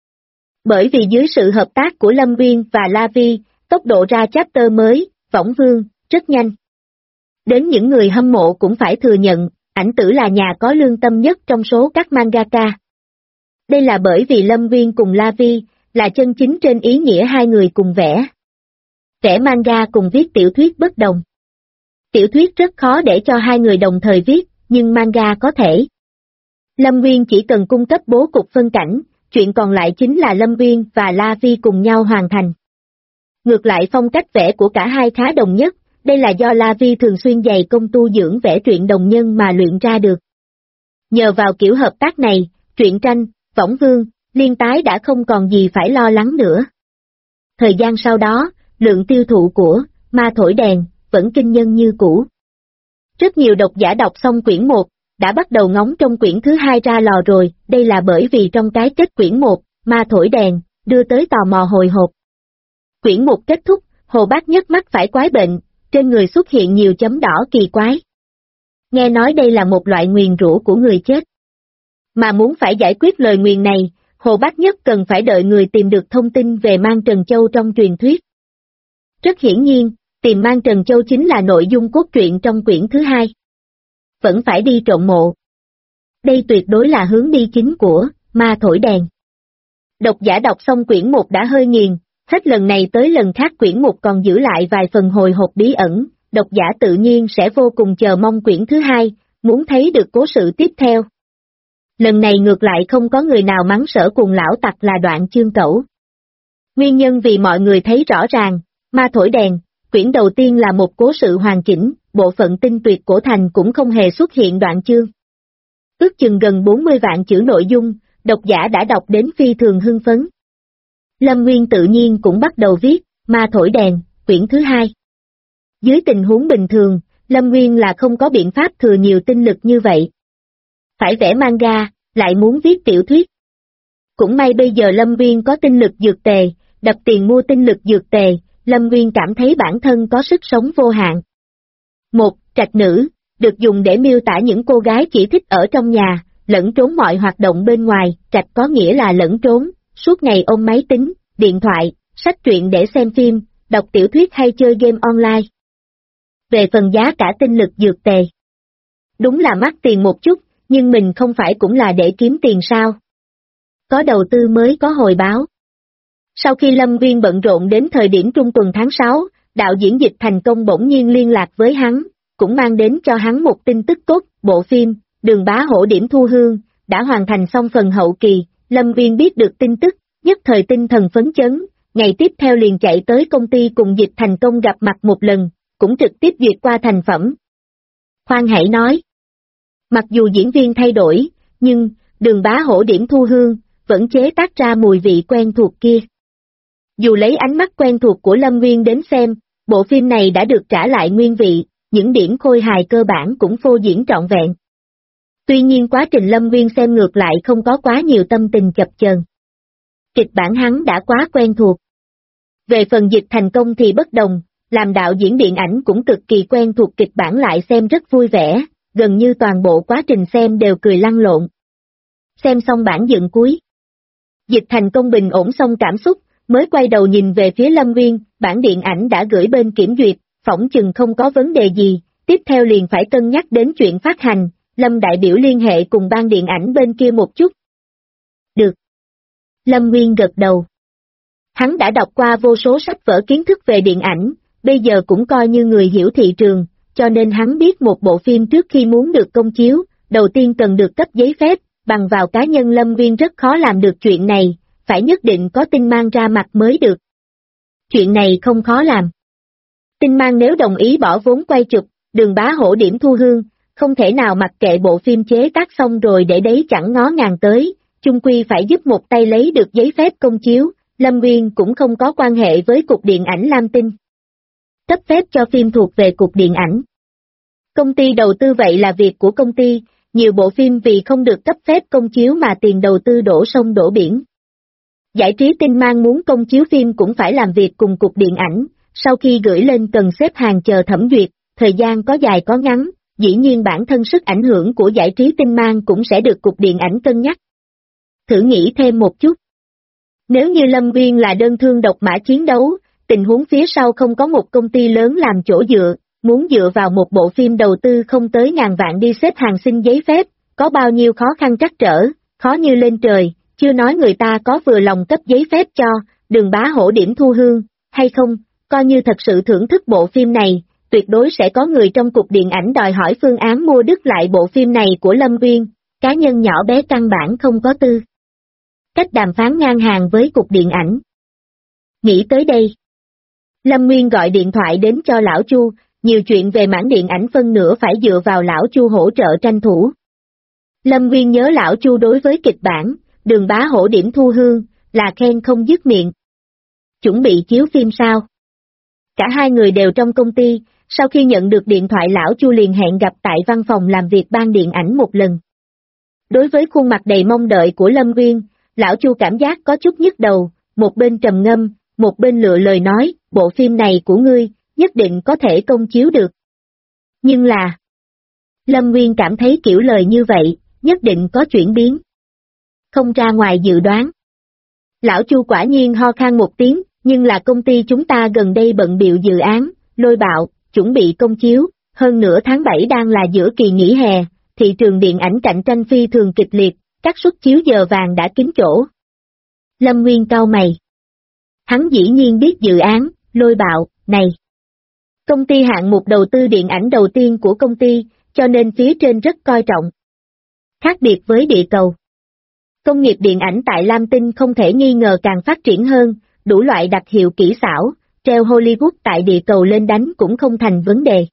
Bởi vì dưới sự hợp tác của Lâm Nguyên và La Vi, tốc độ ra chapter mới, Võng Vương, rất nhanh. Đến những người hâm mộ cũng phải thừa nhận, ảnh tử là nhà có lương tâm nhất trong số các mangaka. Đây là bởi vì Lâm Nguyên cùng La Vi, là chân chính trên ý nghĩa hai người cùng vẽ. Vẽ manga cùng viết tiểu thuyết bất đồng. Tiểu thuyết rất khó để cho hai người đồng thời viết, nhưng manga có thể. Lâm Nguyên chỉ cần cung cấp bố cục phân cảnh, chuyện còn lại chính là Lâm Nguyên và La Vi cùng nhau hoàn thành. Ngược lại phong cách vẽ của cả hai khá đồng nhất, đây là do La Vi thường xuyên dày công tu dưỡng vẽ truyện đồng nhân mà luyện ra được. Nhờ vào kiểu hợp tác này, truyện tranh, Võng Vương, liên tái đã không còn gì phải lo lắng nữa. Thời gian sau đó, lượng tiêu thụ của Ma Thổi Đèn vẫn kinh nhân như cũ. Rất nhiều độc giả đọc xong quyển 1, đã bắt đầu ngóng trong quyển thứ 2 ra lò rồi, đây là bởi vì trong cái kết quyển 1, Ma Thổi Đèn, đưa tới tò mò hồi hộp. Quyển 1 kết thúc, Hồ Bác Nhất mắc phải quái bệnh, trên người xuất hiện nhiều chấm đỏ kỳ quái. Nghe nói đây là một loại nguyền rủa của người chết. Mà muốn phải giải quyết lời nguyền này, Hồ Bác Nhất cần phải đợi người tìm được thông tin về Mang Trần Châu trong truyền thuyết. Rất hiển nhiên, tìm Mang Trần Châu chính là nội dung cốt truyện trong quyển thứ 2. Vẫn phải đi trộm mộ. Đây tuyệt đối là hướng đi chính của Ma Thổi Đèn. Độc giả đọc xong quyển 1 đã hơi nghiền, hết lần này tới lần khác quyển 1 còn giữ lại vài phần hồi hộp bí ẩn, độc giả tự nhiên sẽ vô cùng chờ mong quyển thứ 2, muốn thấy được cố sự tiếp theo. Lần này ngược lại không có người nào mắng Sở Cùng lão tặc là Đoạn Chương Cẩu. Nguyên nhân vì mọi người thấy rõ ràng, Ma Thổi Đèn, quyển đầu tiên là một cố sự hoàn chỉnh, bộ phận tinh tuyệt cổ thành cũng không hề xuất hiện đoạn chương. Ước chừng gần 40 vạn chữ nội dung, độc giả đã đọc đến phi thường hưng phấn. Lâm Nguyên tự nhiên cũng bắt đầu viết, Ma Thổi Đèn, quyển thứ hai. Dưới tình huống bình thường, Lâm Nguyên là không có biện pháp thừa nhiều tinh lực như vậy. Phải vẽ manga, lại muốn viết tiểu thuyết. Cũng may bây giờ Lâm Nguyên có tinh lực dược tề, đập tiền mua tinh lực dược tề, Lâm Nguyên cảm thấy bản thân có sức sống vô hạn. Một, trạch nữ, được dùng để miêu tả những cô gái chỉ thích ở trong nhà, lẫn trốn mọi hoạt động bên ngoài, trạch có nghĩa là lẫn trốn, suốt ngày ôm máy tính, điện thoại, sách truyện để xem phim, đọc tiểu thuyết hay chơi game online. Về phần giá cả tinh lực dược tề. Đúng là mắc tiền một chút, nhưng mình không phải cũng là để kiếm tiền sao? Có đầu tư mới có hồi báo. Sau khi Lâm Nguyên bận rộn đến thời điểm trung tuần tháng 6, đạo diễn Dịch Thành Công bỗng nhiên liên lạc với hắn, cũng mang đến cho hắn một tin tức tốt, bộ phim, Đường Bá Hổ Điểm Thu Hương, đã hoàn thành xong phần hậu kỳ, Lâm Nguyên biết được tin tức, nhất thời tinh thần phấn chấn, ngày tiếp theo liền chạy tới công ty cùng Dịch Thành Công gặp mặt một lần, cũng trực tiếp duyệt qua thành phẩm. Khoan hãy nói, mặc dù diễn viên thay đổi, nhưng, Đường Bá Hổ Điểm Thu Hương, vẫn chế tác ra mùi vị quen thuộc kia. Dù lấy ánh mắt quen thuộc của Lâm Nguyên đến xem, bộ phim này đã được trả lại nguyên vị, những điểm khôi hài cơ bản cũng phô diễn trọn vẹn. Tuy nhiên quá trình Lâm Nguyên xem ngược lại không có quá nhiều tâm tình chập chờn. Kịch bản hắn đã quá quen thuộc. Về phần Dịch Thành Công thì bất đồng, làm đạo diễn điện ảnh cũng cực kỳ quen thuộc kịch bản lại xem rất vui vẻ, gần như toàn bộ quá trình xem đều cười lăn lộn. Xem xong bản dựng cuối. Dịch Thành Công bình ổn xong cảm xúc, mới quay đầu nhìn về phía Lâm Nguyên, bản điện ảnh đã gửi bên kiểm duyệt, phỏng chừng không có vấn đề gì, tiếp theo liền phải cân nhắc đến chuyện phát hành, Lâm đại biểu liên hệ cùng ban điện ảnh bên kia một chút. Được. Lâm Nguyên gật đầu. Hắn đã đọc qua vô số sách vở kiến thức về điện ảnh, bây giờ cũng coi như người hiểu thị trường, cho nên hắn biết một bộ phim trước khi muốn được công chiếu, đầu tiên cần được cấp giấy phép, bằng vào cá nhân Lâm Nguyên rất khó làm được chuyện này, phải nhất định có Tinh Mang ra mặt mới được. Chuyện này không khó làm. Tinh Mang nếu đồng ý bỏ vốn quay chụp, Đường Bá Hổ Điểm Thu Hương, không thể nào mặc kệ bộ phim chế tác xong rồi để đấy chẳng ngó ngàng tới, chung quy phải giúp một tay lấy được giấy phép công chiếu, Lâm Nguyên cũng không có quan hệ với Cục Điện ảnh Lam Tinh. Cấp phép cho phim thuộc về Cục Điện ảnh. Công ty đầu tư vậy là việc của công ty, nhiều bộ phim vì không được cấp phép công chiếu mà tiền đầu tư đổ sông đổ biển. Giải trí Tinh Mang muốn công chiếu phim cũng phải làm việc cùng Cục Điện ảnh, sau khi gửi lên cần xếp hàng chờ thẩm duyệt, thời gian có dài có ngắn, dĩ nhiên bản thân sức ảnh hưởng của giải trí Tinh Mang cũng sẽ được Cục Điện ảnh cân nhắc. Thử nghĩ thêm một chút. Nếu như Lâm Nguyên là đơn thương độc mã chiến đấu, tình huống phía sau không có một công ty lớn làm chỗ dựa, muốn dựa vào một bộ phim đầu tư không tới ngàn vạn đi xếp hàng xin giấy phép, có bao nhiêu khó khăn trắc trở, khó như lên trời, chưa nói người ta có vừa lòng cấp giấy phép cho, Đường Bá Hổ Điểm Thu Hương, hay không, coi như thật sự thưởng thức bộ phim này, tuyệt đối sẽ có người trong Cục Điện ảnh đòi hỏi phương án mua đứt lại bộ phim này của Lâm Nguyên, cá nhân nhỏ bé căn bản không có tư cách đàm phán ngang hàng với Cục Điện ảnh. Nghĩ tới đây, Lâm Nguyên gọi điện thoại đến cho Lão Chu, nhiều chuyện về mảng điện ảnh phân nửa phải dựa vào Lão Chu hỗ trợ tranh thủ. Lâm Nguyên nhớ Lão Chu đối với kịch bản, Đường Bá Hổ Điểm Thu Hương, là khen không dứt miệng. Chuẩn bị chiếu phim sao? Cả hai người đều trong công ty, sau khi nhận được điện thoại Lão Chu liền hẹn gặp tại văn phòng làm việc ban điện ảnh một lần. Đối với khuôn mặt đầy mong đợi của Lâm Nguyên, Lão Chu cảm giác có chút nhức đầu, một bên trầm ngâm, một bên lựa lời nói, bộ phim này của ngươi, nhất định có thể công chiếu được. Nhưng là, Lâm Nguyên cảm thấy kiểu lời như vậy, nhất định có chuyển biến. Không ra ngoài dự đoán. Lão Chu quả nhiên ho khan một tiếng, nhưng là công ty chúng ta gần đây bận bịu dự án, lôi bạo, chuẩn bị công chiếu, hơn nữa tháng 7 đang là giữa kỳ nghỉ hè, thị trường điện ảnh cạnh tranh phi thường kịch liệt, các suất chiếu giờ vàng đã kín chỗ. Lâm Nguyên cau mày. Hắn dĩ nhiên biết dự án, lôi bạo, này. Công ty hạng mục đầu tư điện ảnh đầu tiên của công ty, cho nên phía trên rất coi trọng. Khác biệt với địa cầu, công nghiệp điện ảnh tại Lam Tinh không thể nghi ngờ càng phát triển hơn, đủ loại đặc hiệu kỹ xảo, treo Hollywood tại địa cầu lên đánh cũng không thành vấn đề.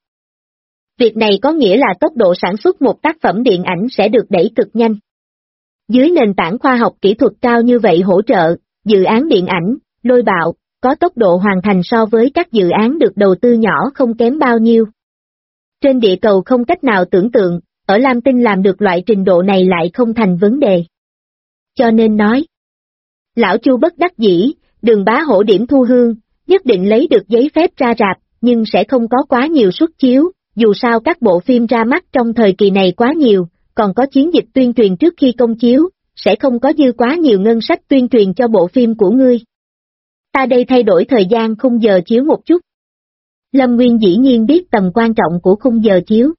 Việc này có nghĩa là tốc độ sản xuất một tác phẩm điện ảnh sẽ được đẩy cực nhanh. Dưới nền tảng khoa học kỹ thuật cao như vậy hỗ trợ, dự án điện ảnh, Lôi Bạo, có tốc độ hoàn thành so với các dự án được đầu tư nhỏ không kém bao nhiêu. Trên địa cầu không cách nào tưởng tượng, ở Lam Tinh làm được loại trình độ này lại không thành vấn đề. Cho nên nói, lão Chu bất đắc dĩ, Đường Bá Hổ điểm thu hương, nhất định lấy được giấy phép ra rạp, nhưng sẽ không có quá nhiều suất chiếu, dù sao các bộ phim ra mắt trong thời kỳ này quá nhiều, còn có chiến dịch tuyên truyền trước khi công chiếu, sẽ không có dư quá nhiều ngân sách tuyên truyền cho bộ phim của ngươi. Ta đây thay đổi thời gian khung giờ chiếu một chút. Lâm Nguyên dĩ nhiên biết tầm quan trọng của khung giờ chiếu.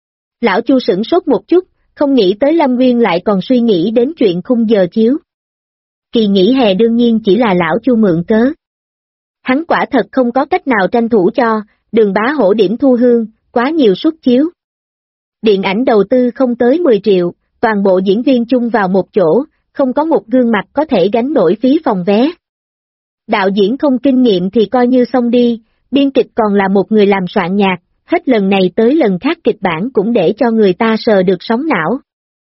Lão Chu sửng sốt một chút, không nghĩ tới Lâm Nguyên lại còn suy nghĩ đến chuyện khung giờ chiếu. Kỳ nghỉ hè đương nhiên chỉ là lão Chu mượn cớ. Hắn quả thật không có cách nào tranh thủ cho Đường Bá Hổ điểm thu hương, quá nhiều suất chiếu. Điện ảnh đầu tư không tới 10 triệu, toàn bộ diễn viên chung vào một chỗ, không có một gương mặt có thể gánh nổi phí phòng vé. Đạo diễn không kinh nghiệm thì coi như xong đi, biên kịch còn là một người làm soạn nhạc, hết lần này tới lần khác kịch bản cũng để cho người ta sờ được sóng não.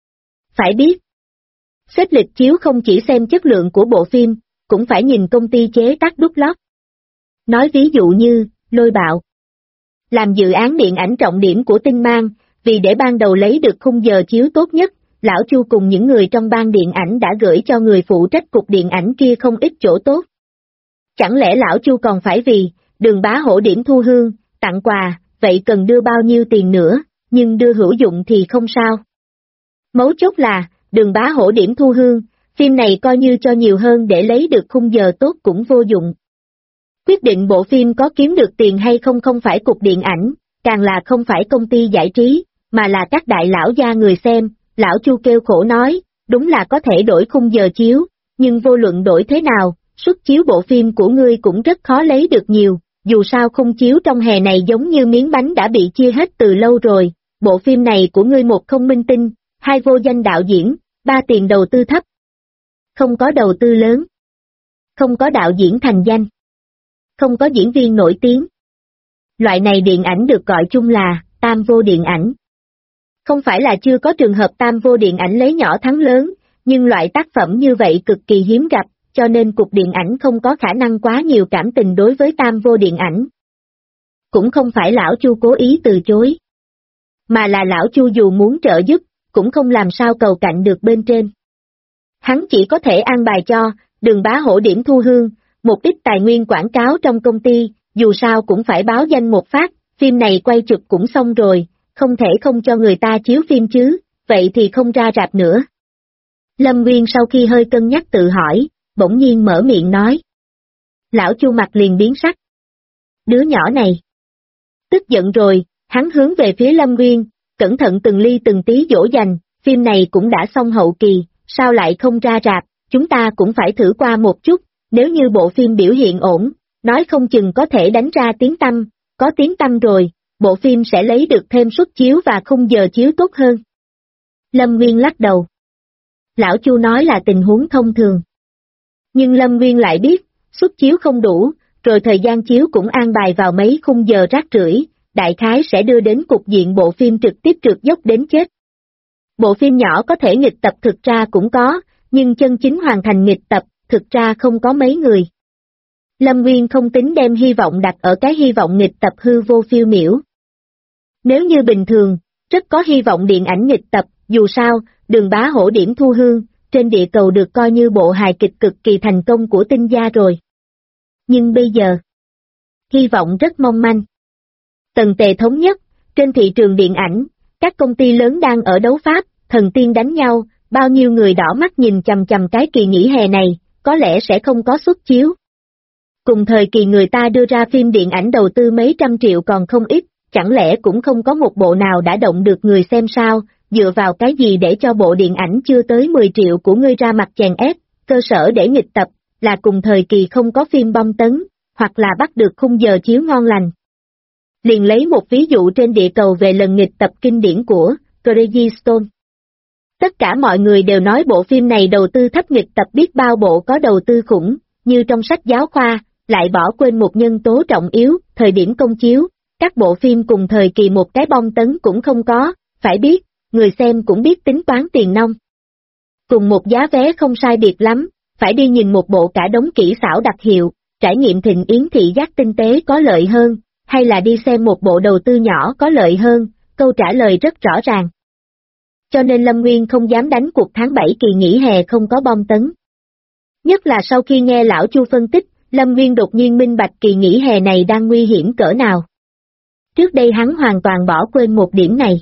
Phải biết, xếp lịch chiếu không chỉ xem chất lượng của bộ phim, cũng phải nhìn công ty chế tác đút lót. Nói ví dụ như, Lôi Bạo. Làm dự án điện ảnh trọng điểm của Tinh Mang, vì để ban đầu lấy được khung giờ chiếu tốt nhất, lão Chu cùng những người trong ban điện ảnh đã gửi cho người phụ trách cục điện ảnh kia không ít chỗ tốt. Chẳng lẽ lão Chu còn phải vì Đường Bá Hổ điểm thu hương, tặng quà, vậy cần đưa bao nhiêu tiền nữa, nhưng đưa hữu dụng thì không sao. Mấu chốt là, Đường Bá Hổ điểm thu hương, phim này coi như cho nhiều hơn để lấy được khung giờ tốt cũng vô dụng. Quyết định bộ phim có kiếm được tiền hay không không phải cục điện ảnh, càng là không phải công ty giải trí, mà là các đại lão gia người xem. Lão Chu kêu khổ nói, đúng là có thể đổi khung giờ chiếu, nhưng vô luận đổi thế nào, suất chiếu bộ phim của ngươi cũng rất khó lấy được nhiều, dù sao khung chiếu trong hè này giống như miếng bánh đã bị chia hết từ lâu rồi, bộ phim này của ngươi một không minh tinh, hai vô danh đạo diễn, ba tiền đầu tư thấp. Không có đầu tư lớn, không có đạo diễn thành danh, không có diễn viên nổi tiếng. Loại này điện ảnh được gọi chung là tam vô điện ảnh. Không phải là chưa có trường hợp tam vô điện ảnh lấy nhỏ thắng lớn, nhưng loại tác phẩm như vậy cực kỳ hiếm gặp, cho nên cục điện ảnh không có khả năng quá nhiều cảm tình đối với tam vô điện ảnh. Cũng không phải lão Chu cố ý từ chối, mà là lão Chu dù muốn trợ giúp, cũng không làm sao cầu cạnh được bên trên. Hắn chỉ có thể an bài cho Đường Bá Hổ điểm thu hương, một ít tài nguyên quảng cáo trong công ty, dù sao cũng phải báo danh một phát, phim này quay chụp cũng xong rồi, không thể không cho người ta chiếu phim chứ, vậy thì không ra rạp nữa. Lâm Nguyên sau khi hơi cân nhắc tự hỏi, bỗng nhiên mở miệng nói. Lão Chu mặt liền biến sắc. Đứa nhỏ này. Tức giận rồi, hắn hướng về phía Lâm Nguyên, cẩn thận từng ly từng tí dỗ dành, phim này cũng đã xong hậu kỳ, sao lại không ra rạp, chúng ta cũng phải thử qua một chút, nếu như bộ phim biểu hiện ổn, nói không chừng có thể đánh ra tiếng tăm, có tiếng tăm rồi, bộ phim sẽ lấy được thêm suất chiếu và khung giờ chiếu tốt hơn. Lâm Nguyên lắc đầu. Lão Chu nói là tình huống thông thường. Nhưng Lâm Nguyên lại biết, suất chiếu không đủ, rồi thời gian chiếu cũng an bài vào mấy khung giờ rác rưởi, đại khái sẽ đưa đến cục diện bộ phim trực tiếp trượt dốc đến chết. Bộ phim nhỏ có thể nghịch tập thực ra cũng có, nhưng chân chính hoàn thành nghịch tập, thực ra không có mấy người. Lâm Nguyên không tính đem hy vọng đặt ở cái hy vọng nghịch tập hư vô phiêu miểu. Nếu như bình thường, rất có hy vọng điện ảnh nghịch tập, dù sao, Đường Bá Hổ điểm thu hương, trên địa cầu được coi như bộ hài kịch cực kỳ thành công của Tinh gia rồi. Nhưng bây giờ, hy vọng rất mong manh. Tần tề thống nhất, trên thị trường điện ảnh, các công ty lớn đang ở đấu pháp, thần tiên đánh nhau, bao nhiêu người đỏ mắt nhìn chằm chằm cái kỳ nghỉ hè này, có lẽ sẽ không có suất chiếu. Cùng thời kỳ người ta đưa ra phim điện ảnh đầu tư mấy trăm triệu còn không ít, chẳng lẽ cũng không có một bộ nào đã động được người xem sao, dựa vào cái gì để cho bộ điện ảnh chưa tới 10 triệu của ngươi ra mặt chèn ép, cơ sở để nghịch tập, là cùng thời kỳ không có phim bom tấn, hoặc là bắt được khung giờ chiếu ngon lành. Liền lấy một ví dụ trên địa cầu về lần nghịch tập kinh điển của Crazy Stone. Tất cả mọi người đều nói bộ phim này đầu tư thấp nghịch tập biết bao bộ có đầu tư khủng, như trong sách giáo khoa, lại bỏ quên một nhân tố trọng yếu, thời điểm công chiếu, các bộ phim cùng thời kỳ một cái bom tấn cũng không có, phải biết, người xem cũng biết tính toán tiền nong. Cùng một giá vé không sai biệt lắm, phải đi nhìn một bộ cả đống kỹ xảo đặc hiệu, trải nghiệm thịnh yến thị giác tinh tế có lợi hơn, hay là đi xem một bộ đầu tư nhỏ có lợi hơn, câu trả lời rất rõ ràng. Cho nên Lâm Nguyên không dám đánh cuộc tháng 7 kỳ nghỉ hè không có bom tấn. Nhất là sau khi nghe lão Chu phân tích, Lâm Nguyên đột nhiên minh bạch kỳ nghỉ hè này đang nguy hiểm cỡ nào. Trước đây hắn hoàn toàn bỏ quên một điểm này.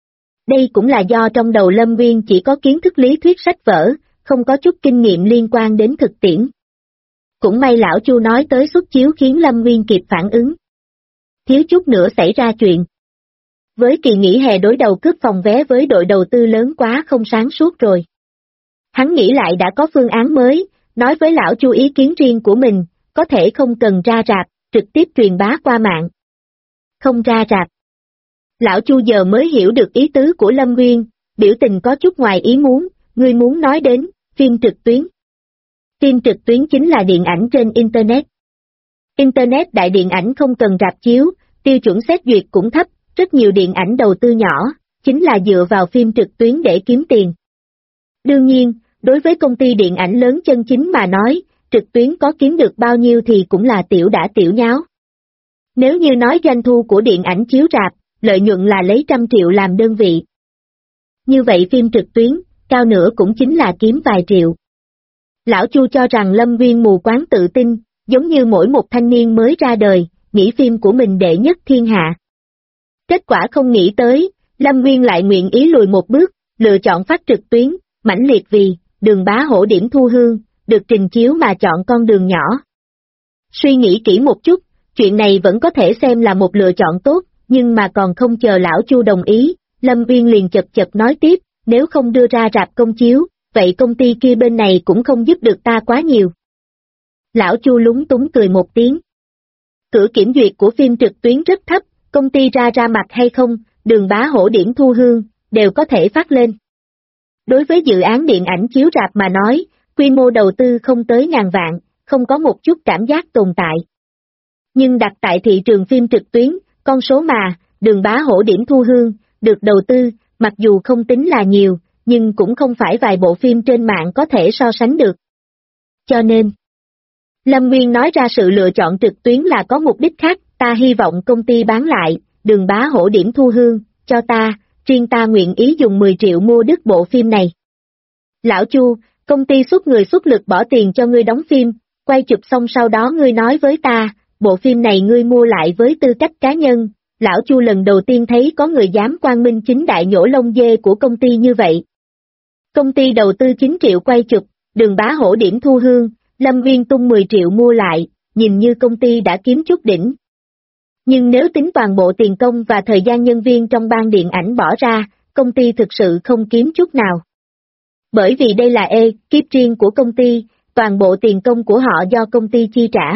Đây cũng là do trong đầu Lâm Nguyên chỉ có kiến thức lý thuyết sách vở, không có chút kinh nghiệm liên quan đến thực tiễn. Cũng may lão Chu nói tới xuất chiếu khiến Lâm Nguyên kịp phản ứng. Thiếu chút nữa xảy ra chuyện. Với kỳ nghỉ hè đối đầu cướp phòng vé với đội đầu tư lớn quá không sáng suốt rồi. Hắn nghĩ lại đã có phương án mới, nói với lão Chu ý kiến riêng của mình, có thể không cần ra rạp, trực tiếp truyền bá qua mạng. Không ra rạp. Lão Chu giờ mới hiểu được ý tứ của Lâm Nguyên, biểu tình có chút ngoài ý muốn, ngươi muốn nói đến, phim trực tuyến. Phim trực tuyến chính là điện ảnh trên Internet. Internet đại điện ảnh không cần rạp chiếu, tiêu chuẩn xét duyệt cũng thấp, rất nhiều điện ảnh đầu tư nhỏ, chính là dựa vào phim trực tuyến để kiếm tiền. Đương nhiên, đối với công ty điện ảnh lớn chân chính mà nói, trực tuyến có kiếm được bao nhiêu thì cũng là tiểu đả tiểu nháo. Nếu như nói doanh thu của điện ảnh chiếu rạp, lợi nhuận là lấy 100 triệu làm đơn vị. Như vậy phim trực tuyến, cao nữa cũng chính là kiếm vài triệu. Lão Chu cho rằng Lâm Nguyên mù quáng tự tin, giống như mỗi một thanh niên mới ra đời, nghĩ phim của mình đệ nhất thiên hạ. Kết quả không nghĩ tới, Lâm Nguyên lại nguyện ý lùi một bước, lựa chọn phát trực tuyến, mãnh liệt vì, Đường Bá Hổ điểm thu hương, được trình chiếu mà chọn con đường nhỏ. Suy nghĩ kỹ một chút, chuyện này vẫn có thể xem là một lựa chọn tốt, nhưng mà còn không chờ lão Chu đồng ý, Lâm Nguyên liền chật chật nói tiếp, nếu không đưa ra rạp công chiếu, vậy công ty kia bên này cũng không giúp được ta quá nhiều. Lão Chu lúng túng cười một tiếng. Cửa kiểm duyệt của phim trực tuyến rất thấp, công ty ra mặt hay không, Đường Bá Hổ điểm thu hương, đều có thể phát lên. Đối với dự án điện ảnh chiếu rạp mà nói, quy mô đầu tư không tới ngàn vạn, không có một chút cảm giác tồn tại. Nhưng đặt tại thị trường phim trực tuyến, con số mà, Đường Bá Hổ điểm thu hương, được đầu tư, mặc dù không tính là nhiều, nhưng cũng không phải vài bộ phim trên mạng có thể so sánh được. Cho nên, Lâm Nguyên nói ra sự lựa chọn trực tuyến là có mục đích khác, ta hy vọng công ty bán lại, Đường Bá Hổ điểm thu hương, cho ta, riêng ta nguyện ý dùng 10 triệu mua đứt bộ phim này. Lão Chu, công ty xuất người xuất lực bỏ tiền cho ngươi đóng phim, quay chụp xong sau đó ngươi nói với ta, bộ phim này ngươi mua lại với tư cách cá nhân. Lão Chu lần đầu tiên thấy có người dám quang minh chính đại nhổ lông dê của công ty như vậy. Công ty đầu tư 9 triệu quay chụp, Đường Bá Hổ điểm thu hương, Lâm Nguyên tung 10 triệu mua lại, nhìn như công ty đã kiếm chút đỉnh. Nhưng nếu tính toàn bộ tiền công và thời gian nhân viên trong ban điện ảnh bỏ ra, công ty thực sự không kiếm chút nào. Bởi vì đây là ekip riêng của công ty, toàn bộ tiền công của họ do công ty chi trả.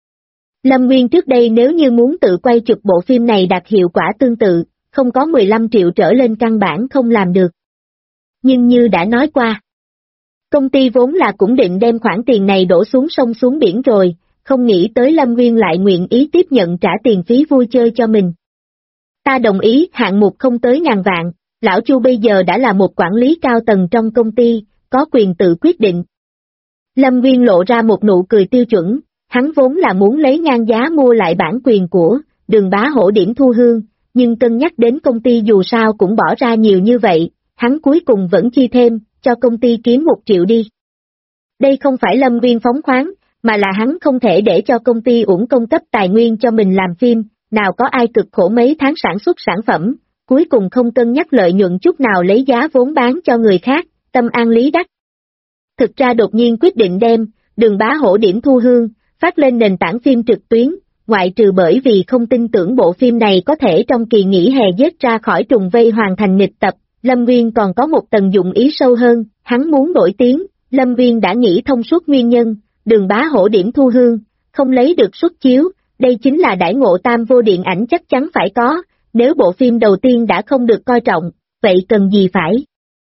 Lâm Nguyên trước đây nếu như muốn tự quay chụp bộ phim này đạt hiệu quả tương tự, không có 15 triệu trở lên căn bản không làm được. Nhưng như đã nói qua, công ty vốn là cũng định đem khoản tiền này đổ xuống sông xuống biển rồi, không nghĩ tới Lâm Nguyên lại nguyện ý tiếp nhận trả tiền phí vui chơi cho mình. Ta đồng ý hạng mục không tới ngàn vạn, lão Chu bây giờ đã là một quản lý cao tầng trong công ty, có quyền tự quyết định. Lâm Nguyên lộ ra một nụ cười tiêu chuẩn, hắn vốn là muốn lấy ngang giá mua lại bản quyền của Đường Bá Hổ điểm thu hương, nhưng cân nhắc đến công ty dù sao cũng bỏ ra nhiều như vậy, hắn cuối cùng vẫn chi thêm, cho công ty kiếm 1 triệu đi. Đây không phải Lâm Nguyên phóng khoáng, mà là hắn không thể để cho công ty uổng công cấp tài nguyên cho mình làm phim, nào có ai cực khổ mấy tháng sản xuất sản phẩm, cuối cùng không cân nhắc lợi nhuận chút nào lấy giá vốn bán cho người khác, tâm an lý đắc. Thực ra đột nhiên quyết định đem Đường Bá Hổ điểm thu hương, phát lên nền tảng phim trực tuyến, ngoại trừ bởi vì không tin tưởng bộ phim này có thể trong kỳ nghỉ hè dết ra khỏi trùng vây hoàn thành nghịch tập, Lâm Nguyên còn có một tầng dụng ý sâu hơn, hắn muốn nổi tiếng, Lâm Nguyên đã nghĩ thông suốt nguyên nhân, Đường Bá Hổ điểm thu hương, không lấy được xuất chiếu, đây chính là đãi ngộ tam vô điện ảnh chắc chắn phải có, nếu bộ phim đầu tiên đã không được coi trọng, vậy cần gì phải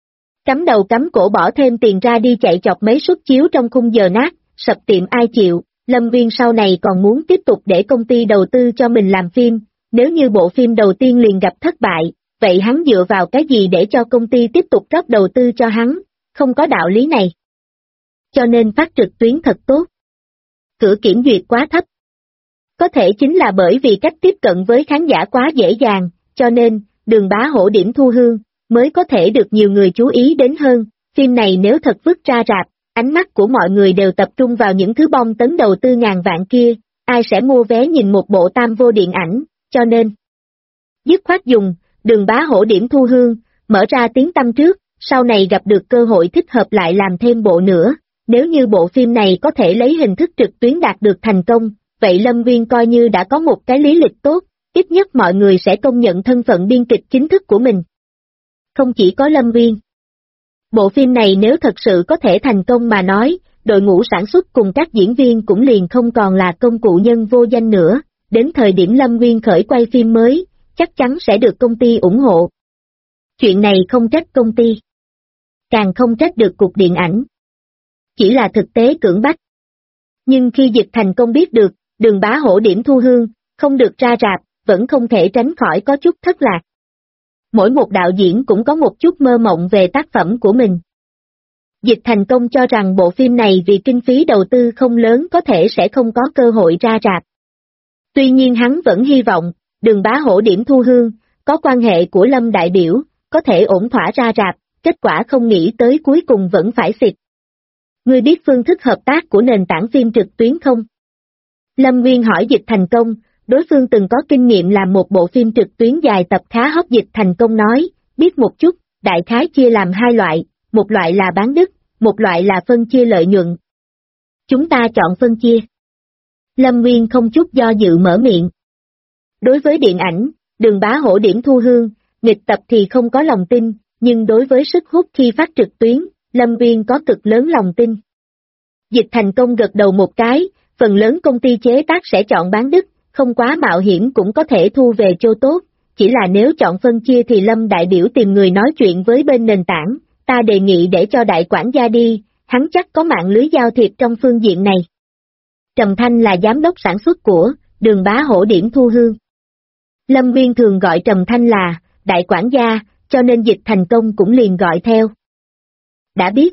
Cắm đầu cắm cổ bỏ thêm tiền ra đi chạy chọc mấy suất chiếu trong khung giờ nát, sập tiệm ai chịu, Lâm Viên sau này còn muốn tiếp tục để công ty đầu tư cho mình làm phim, nếu như bộ phim đầu tiên liền gặp thất bại, vậy hắn dựa vào cái gì để cho công ty tiếp tục rót đầu tư cho hắn, không có đạo lý này. Cho nên phát trực tuyến thật tốt. Cửa kiểm duyệt quá thấp. Có thể chính là bởi vì cách tiếp cận với khán giả quá dễ dàng, cho nên, Đường Bá Hổ điểm thu hương, mới có thể được nhiều người chú ý đến hơn. Phim này nếu thật vứt ra rạp, ánh mắt của mọi người đều tập trung vào những thứ bom tấn đầu tư ngàn vạn kia, ai sẽ mua vé nhìn một bộ tam vô điện ảnh, cho nên dứt khoát dùng, Đường Bá Hổ điểm thu hương, mở ra tiếng tăm trước, sau này gặp được cơ hội thích hợp lại làm thêm bộ nữa. Nếu như bộ phim này có thể lấy hình thức trực tuyến đạt được thành công, vậy Lâm Viên coi như đã có một cái lý lịch tốt, ít nhất mọi người sẽ công nhận thân phận biên kịch chính thức của mình. Không chỉ có Lâm Viên. Bộ phim này nếu thật sự có thể thành công mà nói, đội ngũ sản xuất cùng các diễn viên cũng liền không còn là công cụ nhân vô danh nữa, đến thời điểm Lâm Viên khởi quay phim mới, chắc chắn sẽ được công ty ủng hộ. Chuyện này không trách công ty. Càng không trách được cục điện ảnh. Chỉ là thực tế cưỡng bách. Nhưng khi dịch thành công biết được, Đường Bá Hổ điểm thu hương, không được ra rạp, vẫn không thể tránh khỏi có chút thất lạc. Mỗi một đạo diễn cũng có một chút mơ mộng về tác phẩm của mình. Dịch thành công cho rằng bộ phim này vì kinh phí đầu tư không lớn có thể sẽ không có cơ hội ra rạp. Tuy nhiên hắn vẫn hy vọng, Đường Bá Hổ điểm thu hương, có quan hệ của Lâm đại biểu, có thể ổn thỏa ra rạp, kết quả không nghĩ tới cuối cùng vẫn phải xịt. Ngươi biết phương thức hợp tác của nền tảng phim trực tuyến không? Lâm Nguyên hỏi dịch thành công, đối phương từng có kinh nghiệm làm một bộ phim trực tuyến dài tập khá hot. Dịch thành công nói, biết một chút, đại khái chia làm hai loại, một loại là bán đứt, một loại là phân chia lợi nhuận. Chúng ta chọn phân chia. Lâm Nguyên không chút do dự mở miệng. Đối với điện ảnh, Đường Bá Hổ điểm thu hương, nghịch tập thì không có lòng tin, nhưng đối với sức hút khi phát trực tuyến, Lâm Nguyên có cực lớn lòng tin. Dịch thành công gật đầu một cái, phần lớn công ty chế tác sẽ chọn bán đứt, không quá mạo hiểm cũng có thể thu về chỗ tốt, chỉ là nếu chọn phân chia thì Lâm đại biểu tìm người nói chuyện với bên nền tảng, ta đề nghị để cho đại quản gia đi, hắn chắc có mạng lưới giao thiệp trong phương diện này. Trầm Thanh là giám đốc sản xuất của Đường Bá Hổ điểm thu hương. Lâm Nguyên thường gọi Trầm Thanh là đại quản gia, cho nên dịch thành công cũng liền gọi theo. Đã biết.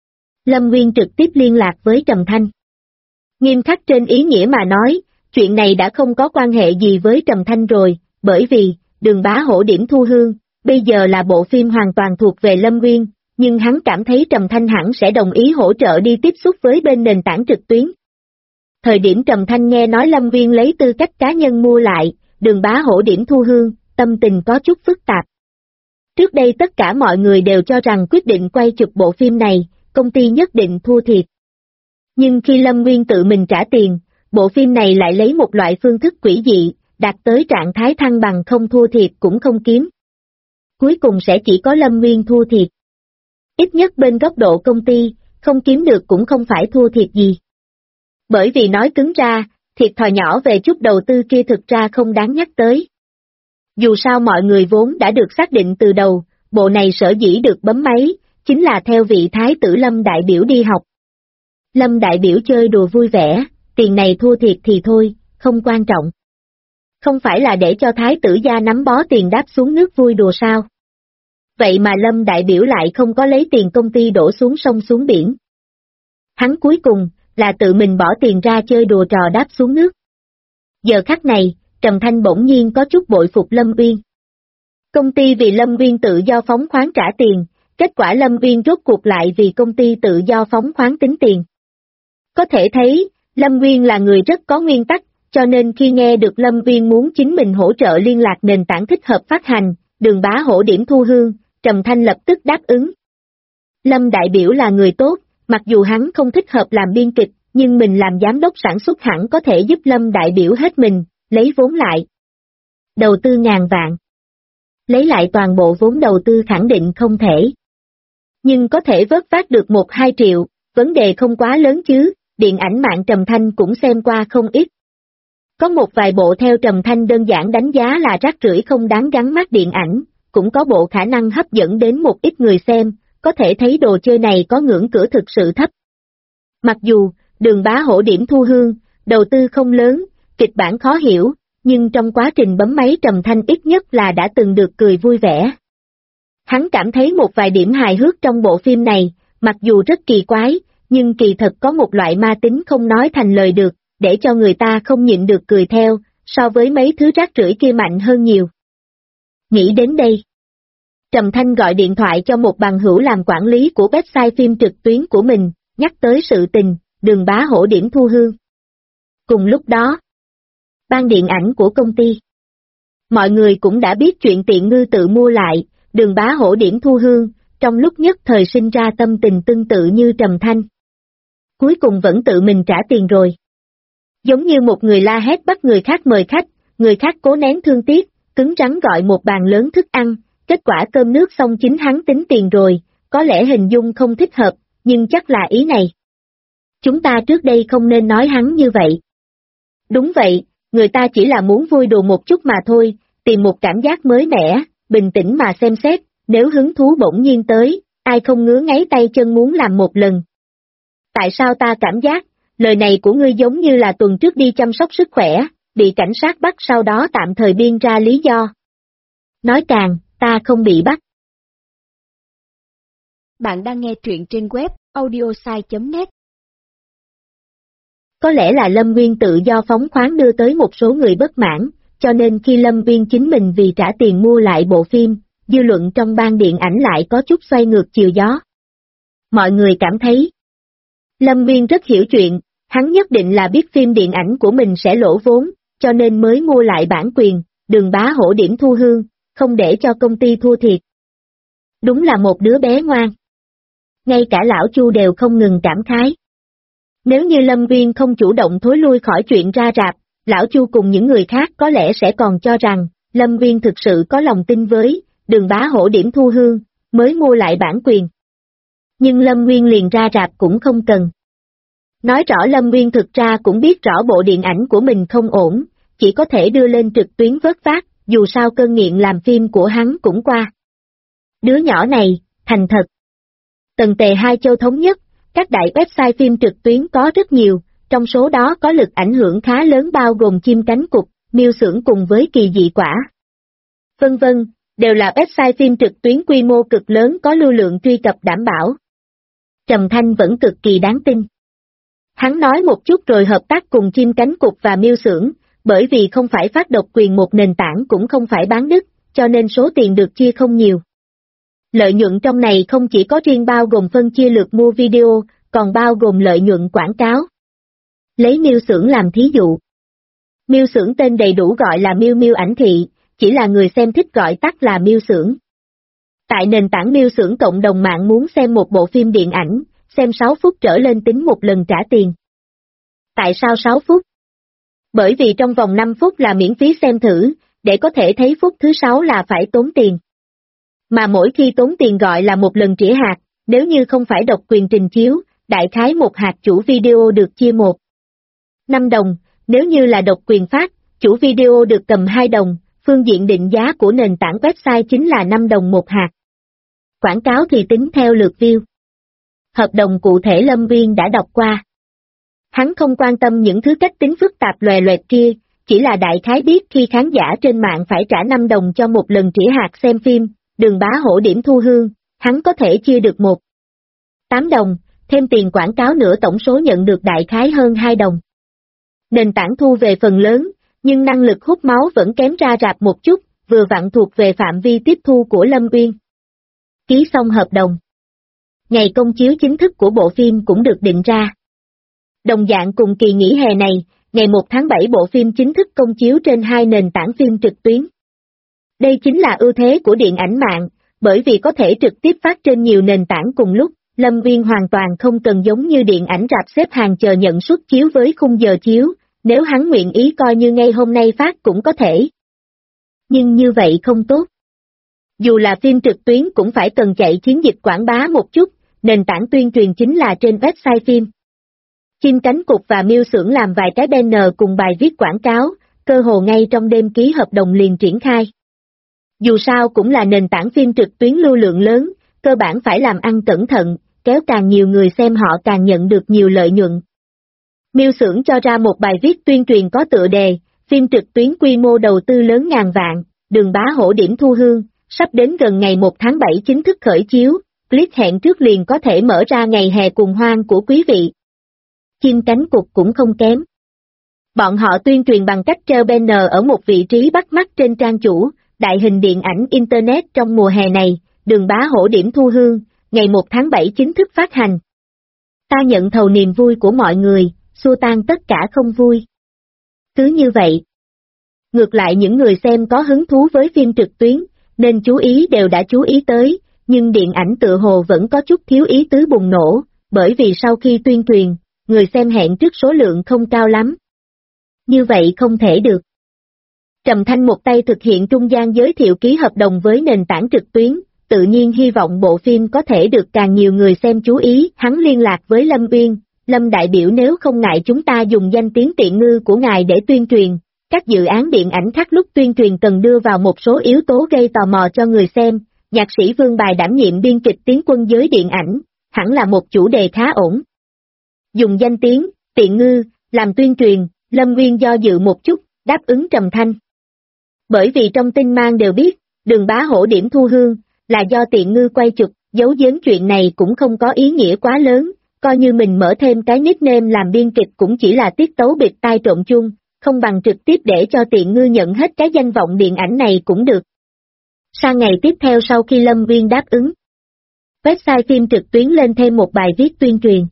Lâm Nguyên trực tiếp liên lạc với Trầm Thanh. Nghiêm khắc trên ý nghĩa mà nói, chuyện này đã không có quan hệ gì với Trầm Thanh rồi, bởi vì, Đường Bá Hổ điểm thu hương, bây giờ là bộ phim hoàn toàn thuộc về Lâm Nguyên, nhưng hắn cảm thấy Trầm Thanh hẳn sẽ đồng ý hỗ trợ đi tiếp xúc với bên nền tảng trực tuyến. Thời điểm Trầm Thanh nghe nói Lâm Nguyên lấy tư cách cá nhân mua lại, Đường Bá Hổ điểm thu hương, tâm tình có chút phức tạp. Trước đây tất cả mọi người đều cho rằng quyết định quay chụp bộ phim này, công ty nhất định thua thiệt. Nhưng khi Lâm Nguyên tự mình trả tiền, bộ phim này lại lấy một loại phương thức quỷ dị, đạt tới trạng thái thăng bằng không thua thiệt cũng không kiếm. Cuối cùng sẽ chỉ có Lâm Nguyên thua thiệt. Ít nhất bên góc độ công ty, không kiếm được cũng không phải thua thiệt gì. Bởi vì nói cứng ra, thiệt thòi nhỏ về chút đầu tư kia thực ra không đáng nhắc tới. Dù sao mọi người vốn đã được xác định từ đầu, bộ này sở dĩ được bấm máy, chính là theo vị thái tử Lâm đại biểu đi học. Lâm đại biểu chơi đùa vui vẻ, tiền này thua thiệt thì thôi, không quan trọng. Không phải là để cho thái tử gia nắm bó tiền đáp xuống nước vui đùa sao? Vậy mà Lâm đại biểu lại không có lấy tiền công ty đổ xuống sông xuống biển. Hắn cuối cùng, là tự mình bỏ tiền ra chơi đùa trò đáp xuống nước. Giờ khắc này, Trầm Thanh bỗng nhiên có chút bội phục Lâm Uyên. Công ty vì Lâm Uyên tự do phóng khoáng trả tiền, kết quả Lâm Uyên rốt cuộc lại vì công ty tự do phóng khoáng tính tiền. Có thể thấy, Lâm Uyên là người rất có nguyên tắc, cho nên khi nghe được Lâm Uyên muốn chính mình hỗ trợ liên lạc nền tảng thích hợp phát hành, Đường Bá Hổ điểm thu hương, Trầm Thanh lập tức đáp ứng. Lâm đại biểu là người tốt, mặc dù hắn không thích hợp làm biên kịch, nhưng mình làm giám đốc sản xuất hẳn có thể giúp Lâm đại biểu hết mình, lấy vốn lại. Đầu tư ngàn vạn. Lấy lại toàn bộ vốn đầu tư khẳng định không thể. Nhưng có thể vớt vát được 1-2 triệu, vấn đề không quá lớn chứ, điện ảnh mạng Trầm Thanh cũng xem qua không ít. Có một vài bộ theo Trầm Thanh đơn giản đánh giá là rác rưởi không đáng gắn mắt điện ảnh, cũng có bộ khả năng hấp dẫn đến một ít người xem, có thể thấy đồ chơi này có ngưỡng cửa thực sự thấp. Mặc dù, Đường Bá Hổ điểm thu hương, đầu tư không lớn, kịch bản khó hiểu, nhưng trong quá trình bấm máy Trầm Thanh ít nhất là đã từng được cười vui vẻ. Hắn cảm thấy một vài điểm hài hước trong bộ phim này, mặc dù rất kỳ quái, nhưng kỳ thật có một loại ma tính không nói thành lời được, để cho người ta không nhịn được cười theo, so với mấy thứ rác rưởi kia mạnh hơn nhiều. Nghĩ đến đây, Trầm Thanh gọi điện thoại cho một bằng hữu làm quản lý của website phim trực tuyến của mình, nhắc tới sự tình, Đường Bá Hổ điểm thu hương. Cùng lúc đó, ban điện ảnh của công ty. Mọi người cũng đã biết chuyện Tiện Ngư tự mua lại, Đường Bá Hổ điểm thu hương, trong lúc nhất thời sinh ra tâm tình tương tự như Trầm Thanh. Cuối cùng vẫn tự mình trả tiền rồi. Giống như một người la hét bắt người khác mời khách, người khác cố nén thương tiếc, cứng rắn gọi một bàn lớn thức ăn, kết quả cơm nước xong chính hắn tính tiền rồi, có lẽ hình dung không thích hợp, nhưng chắc là ý này. Chúng ta trước đây không nên nói hắn như vậy. Đúng vậy, người ta chỉ là muốn vui đùa một chút mà thôi, tìm một cảm giác mới mẻ, bình tĩnh mà xem xét, nếu hứng thú bỗng nhiên tới, ai không ngứa ngáy tay chân muốn làm một lần. Tại sao ta cảm giác, lời này của ngươi giống như là tuần trước đi chăm sóc sức khỏe, bị cảnh sát bắt sau đó tạm thời biên ra lý do. Nói càng, ta không bị bắt. Bạn đang nghe truyện trên web audiosai.net. Có lẽ là Lâm Nguyên tự do phóng khoáng đưa tới một số người bất mãn, cho nên khi Lâm Nguyên chính mình vì trả tiền mua lại bộ phim, dư luận trong ban điện ảnh lại có chút xoay ngược chiều gió. Mọi người cảm thấy Lâm Nguyên rất hiểu chuyện, hắn nhất định là biết phim điện ảnh của mình sẽ lỗ vốn, cho nên mới mua lại bản quyền, Đường Bá Hổ điểm thu hương, không để cho công ty thua thiệt. Đúng là một đứa bé ngoan. Ngay cả lão Chu đều không ngừng cảm khái. Nếu như Lâm Nguyên không chủ động thối lui khỏi chuyện ra rạp, lão Chu cùng những người khác có lẽ sẽ còn cho rằng, Lâm Nguyên thực sự có lòng tin với Đường Bá Hổ điểm thu hương, mới mua lại bản quyền. Nhưng Lâm Nguyên liền ra rạp cũng không cần. Nói rõ Lâm Nguyên thực ra cũng biết rõ bộ điện ảnh của mình không ổn, chỉ có thể đưa lên trực tuyến vớt vát, dù sao cơn nghiện làm phim của hắn cũng qua. Đứa nhỏ này, thành thật. Tần tề hai châu thống nhất, các đại website phim trực tuyến có rất nhiều, trong số đó có lực ảnh hưởng khá lớn bao gồm Chim Cánh Cụt, Miêu Xưởng cùng với Kỳ Dị Quả. Vân vân, đều là website phim trực tuyến quy mô cực lớn có lưu lượng truy cập đảm bảo. Trầm Thanh vẫn cực kỳ đáng tin. Hắn nói một chút rồi hợp tác cùng Chim Cánh Cụt và Miêu Xưởng, bởi vì không phải phát độc quyền một nền tảng cũng không phải bán đứt, cho nên số tiền được chia không nhiều. Lợi nhuận trong này không chỉ có riêng bao gồm phân chia lượt mua video, còn bao gồm lợi nhuận quảng cáo. Lấy Miêu Xưởng làm thí dụ. Miêu Xưởng tên đầy đủ gọi là Miêu Miêu Ảnh Thị, chỉ là người xem thích gọi tắt là Miêu Xưởng. Tại nền tảng Miêu Xưởng cộng đồng mạng muốn xem một bộ phim điện ảnh, xem 6 phút trở lên tính một lần trả tiền. Tại sao 6 phút? Bởi vì trong vòng 5 phút là miễn phí xem thử, để có thể thấy phút thứ 6 là phải tốn tiền. Mà mỗi khi tốn tiền gọi là một lần trĩa hạt, nếu như không phải độc quyền trình chiếu, đại khái một hạt chủ video được chia 1,5 đồng, nếu như là độc quyền phát, chủ video được cầm 2 đồng, phương diện định giá của nền tảng website chính là 5 đồng một hạt. Quảng cáo thì tính theo lượt view. Hợp đồng cụ thể Lâm Nguyên đã đọc qua. Hắn không quan tâm những thứ cách tính phức tạp lòe loẹt kia, chỉ là đại khái biết khi khán giả trên mạng phải trả 5 đồng cho một lần trĩa hạt xem phim, Đường Bá Hổ điểm thu hương, hắn có thể chia được 1,8 đồng, thêm tiền quảng cáo nữa tổng số nhận được đại khái hơn 2 đồng. Nền tảng thu về phần lớn, nhưng năng lực hút máu vẫn kém ra rạp một chút, vừa vặn thuộc về phạm vi tiếp thu của Lâm Nguyên. Ký xong hợp đồng. Ngày công chiếu chính thức của bộ phim cũng được định ra. Đồng dạng cùng kỳ nghỉ hè này, ngày 1 tháng 7 bộ phim chính thức công chiếu trên 2 nền tảng phim trực tuyến. Đây chính là ưu thế của điện ảnh mạng, bởi vì có thể trực tiếp phát trên nhiều nền tảng cùng lúc, Lâm Nguyên hoàn toàn không cần giống như điện ảnh rạp xếp hàng chờ nhận suất chiếu với khung giờ chiếu, nếu hắn nguyện ý coi như ngay hôm nay phát cũng có thể. Nhưng như vậy không tốt. Dù là phim trực tuyến cũng phải cần chạy chiến dịch quảng bá một chút, nền tảng tuyên truyền chính là trên website phim. Chim Cánh Cụt và Miêu Xưởng làm vài cái banner cùng bài viết quảng cáo, cơ hồ ngay trong đêm ký hợp đồng liền triển khai. Dù sao cũng là nền tảng phim trực tuyến lưu lượng lớn, cơ bản phải làm ăn cẩn thận, kéo càng nhiều người xem họ càng nhận được nhiều lợi nhuận. Miêu xưởng cho ra một bài viết tuyên truyền có tựa đề, phim trực tuyến quy mô đầu tư lớn ngàn vạn, Đường Bá Hổ điểm thu hương, sắp đến gần ngày 1 tháng 7 chính thức khởi chiếu, click hẹn trước liền có thể mở ra ngày hè cuồng hoang của quý vị. Chim cánh cụt cũng không kém. Bọn họ tuyên truyền bằng cách treo banner ở một vị trí bắt mắt trên trang chủ, đại hình điện ảnh Internet trong mùa hè này, Đường Bá Hổ điểm thu hương, ngày 1 tháng 7 chính thức phát hành. Ta nhận thầu niềm vui của mọi người, xua tan tất cả không vui. Cứ như vậy. Ngược lại những người xem có hứng thú với phim trực tuyến, nên chú ý đều đã chú ý tới, nhưng điện ảnh tựa hồ vẫn có chút thiếu ý tứ bùng nổ, bởi vì sau khi tuyên truyền, người xem hẹn trước số lượng không cao lắm. Như vậy không thể được. Trầm Thanh một tay thực hiện trung gian giới thiệu ký hợp đồng với nền tảng trực tuyến, tự nhiên hy vọng bộ phim có thể được càng nhiều người xem chú ý. Hắn liên lạc với Lâm Uyên, Lâm đại biểu nếu không ngại chúng ta dùng danh tiếng tiện ngư của ngài để tuyên truyền, các dự án điện ảnh khác lúc tuyên truyền cần đưa vào một số yếu tố gây tò mò cho người xem, nhạc sĩ Vương Bài đảm nhiệm biên kịch tiến quân giới điện ảnh, hẳn là một chủ đề khá ổn. Dùng danh tiếng, tiện ngư, làm tuyên truyền, Lâm Uyên do dự một chút, đáp ứng Trầm Thanh. Bởi vì trong tin mang đều biết, Đường Bá Hổ điểm thu hương, là do tiện ngư quay chụp, giấu giếm chuyện này cũng không có ý nghĩa quá lớn, coi như mình mở thêm cái nickname làm biên kịch cũng chỉ là tiết tấu bịt tai trộn chung, không bằng trực tiếp để cho tiện ngư nhận hết cái danh vọng điện ảnh này cũng được. Sang ngày tiếp theo sau khi Lâm Uyên đáp ứng, website phim trực tuyến lên thêm một bài viết tuyên truyền.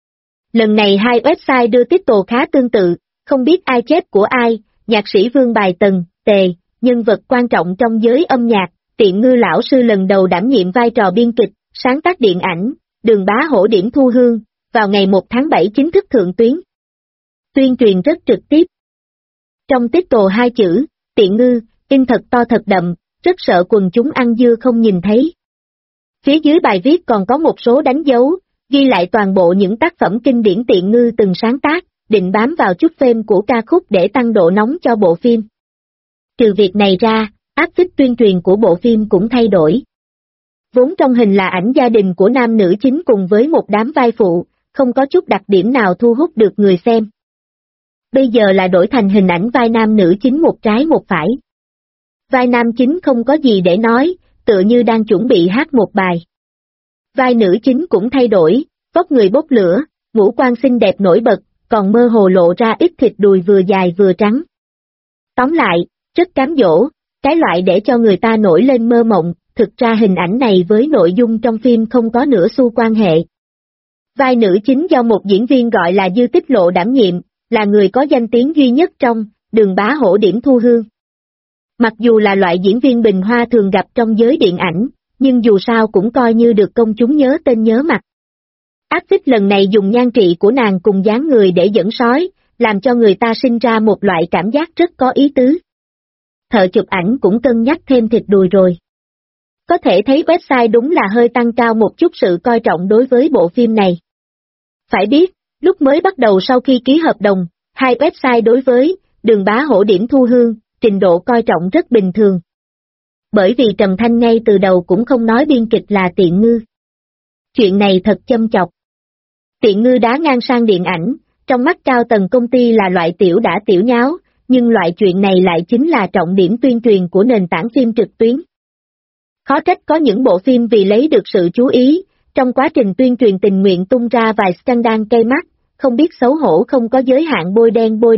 Lần này hai website đưa title khá tương tự, không biết ai chép của ai, nhạc sĩ Vương Bài Tần, Tề, nhân vật quan trọng trong giới âm nhạc, tiện ngư lão sư lần đầu đảm nhiệm vai trò biên kịch, sáng tác điện ảnh, Đường Bá Hổ điểm thu hương, vào ngày 1 tháng 7 chính thức thượng tuyến. Tuyên truyền rất trực tiếp. Trong title hai chữ, tiện ngư, in thật to thật đậm, rất sợ quần chúng ăn dưa không nhìn thấy. Phía dưới bài viết còn có một số đánh dấu, ghi lại toàn bộ những tác phẩm kinh điển tiện ngư từng sáng tác, định bám vào chút phim của ca khúc để tăng độ nóng cho bộ phim. Trừ việc này ra, áp phích tuyên truyền của bộ phim cũng thay đổi. Vốn trong hình là ảnh gia đình của nam nữ chính cùng với một đám vai phụ, không có chút đặc điểm nào thu hút được người xem. Bây giờ là đổi thành hình ảnh vai nam nữ chính một trái một phải. Vai nam chính không có gì để nói, tựa như đang chuẩn bị hát một bài. Vai nữ chính cũng thay đổi, vóc người bốc lửa, ngũ quan xinh đẹp nổi bật, còn mơ hồ lộ ra ít thịt đùi vừa dài vừa trắng. Tóm lại, rất cám dỗ, cái loại để cho người ta nổi lên mơ mộng, thực ra hình ảnh này với nội dung trong phim không có nửa xu quan hệ. Vai nữ chính do một diễn viên gọi là Dư Tích Lộ đảm nhiệm, là người có danh tiếng duy nhất trong Đường Bá Hổ điểm thu hương. Mặc dù là loại diễn viên bình hoa thường gặp trong giới điện ảnh, nhưng dù sao cũng coi như được công chúng nhớ tên nhớ mặt. Áp phích lần này dùng nhan trị của nàng cùng dáng người để dẫn sói, làm cho người ta sinh ra một loại cảm giác rất có ý tứ. Thợ chụp ảnh cũng cân nhắc thêm thịt đùi rồi. Có thể thấy website đúng là hơi tăng cao một chút sự coi trọng đối với bộ phim này. Phải biết, lúc mới bắt đầu sau khi ký hợp đồng, hai website đối với Đường Bá Hổ điểm thu hương, trình độ coi trọng rất bình thường. Bởi vì Trầm Thanh ngay từ đầu cũng không nói biên kịch là tiện ngư. Chuyện này thật châm chọc. Tiện ngư đá ngang sang điện ảnh, trong mắt cao tầng công ty là loại tiểu đã tiểu nháo, nhưng loại chuyện này lại chính là trọng điểm tuyên truyền của nền tảng phim trực tuyến. Khó trách có những bộ phim vì lấy được sự chú ý, trong quá trình tuyên truyền tình nguyện tung ra vài scandal cây mắt, không biết xấu hổ không có giới hạn bôi đen bôi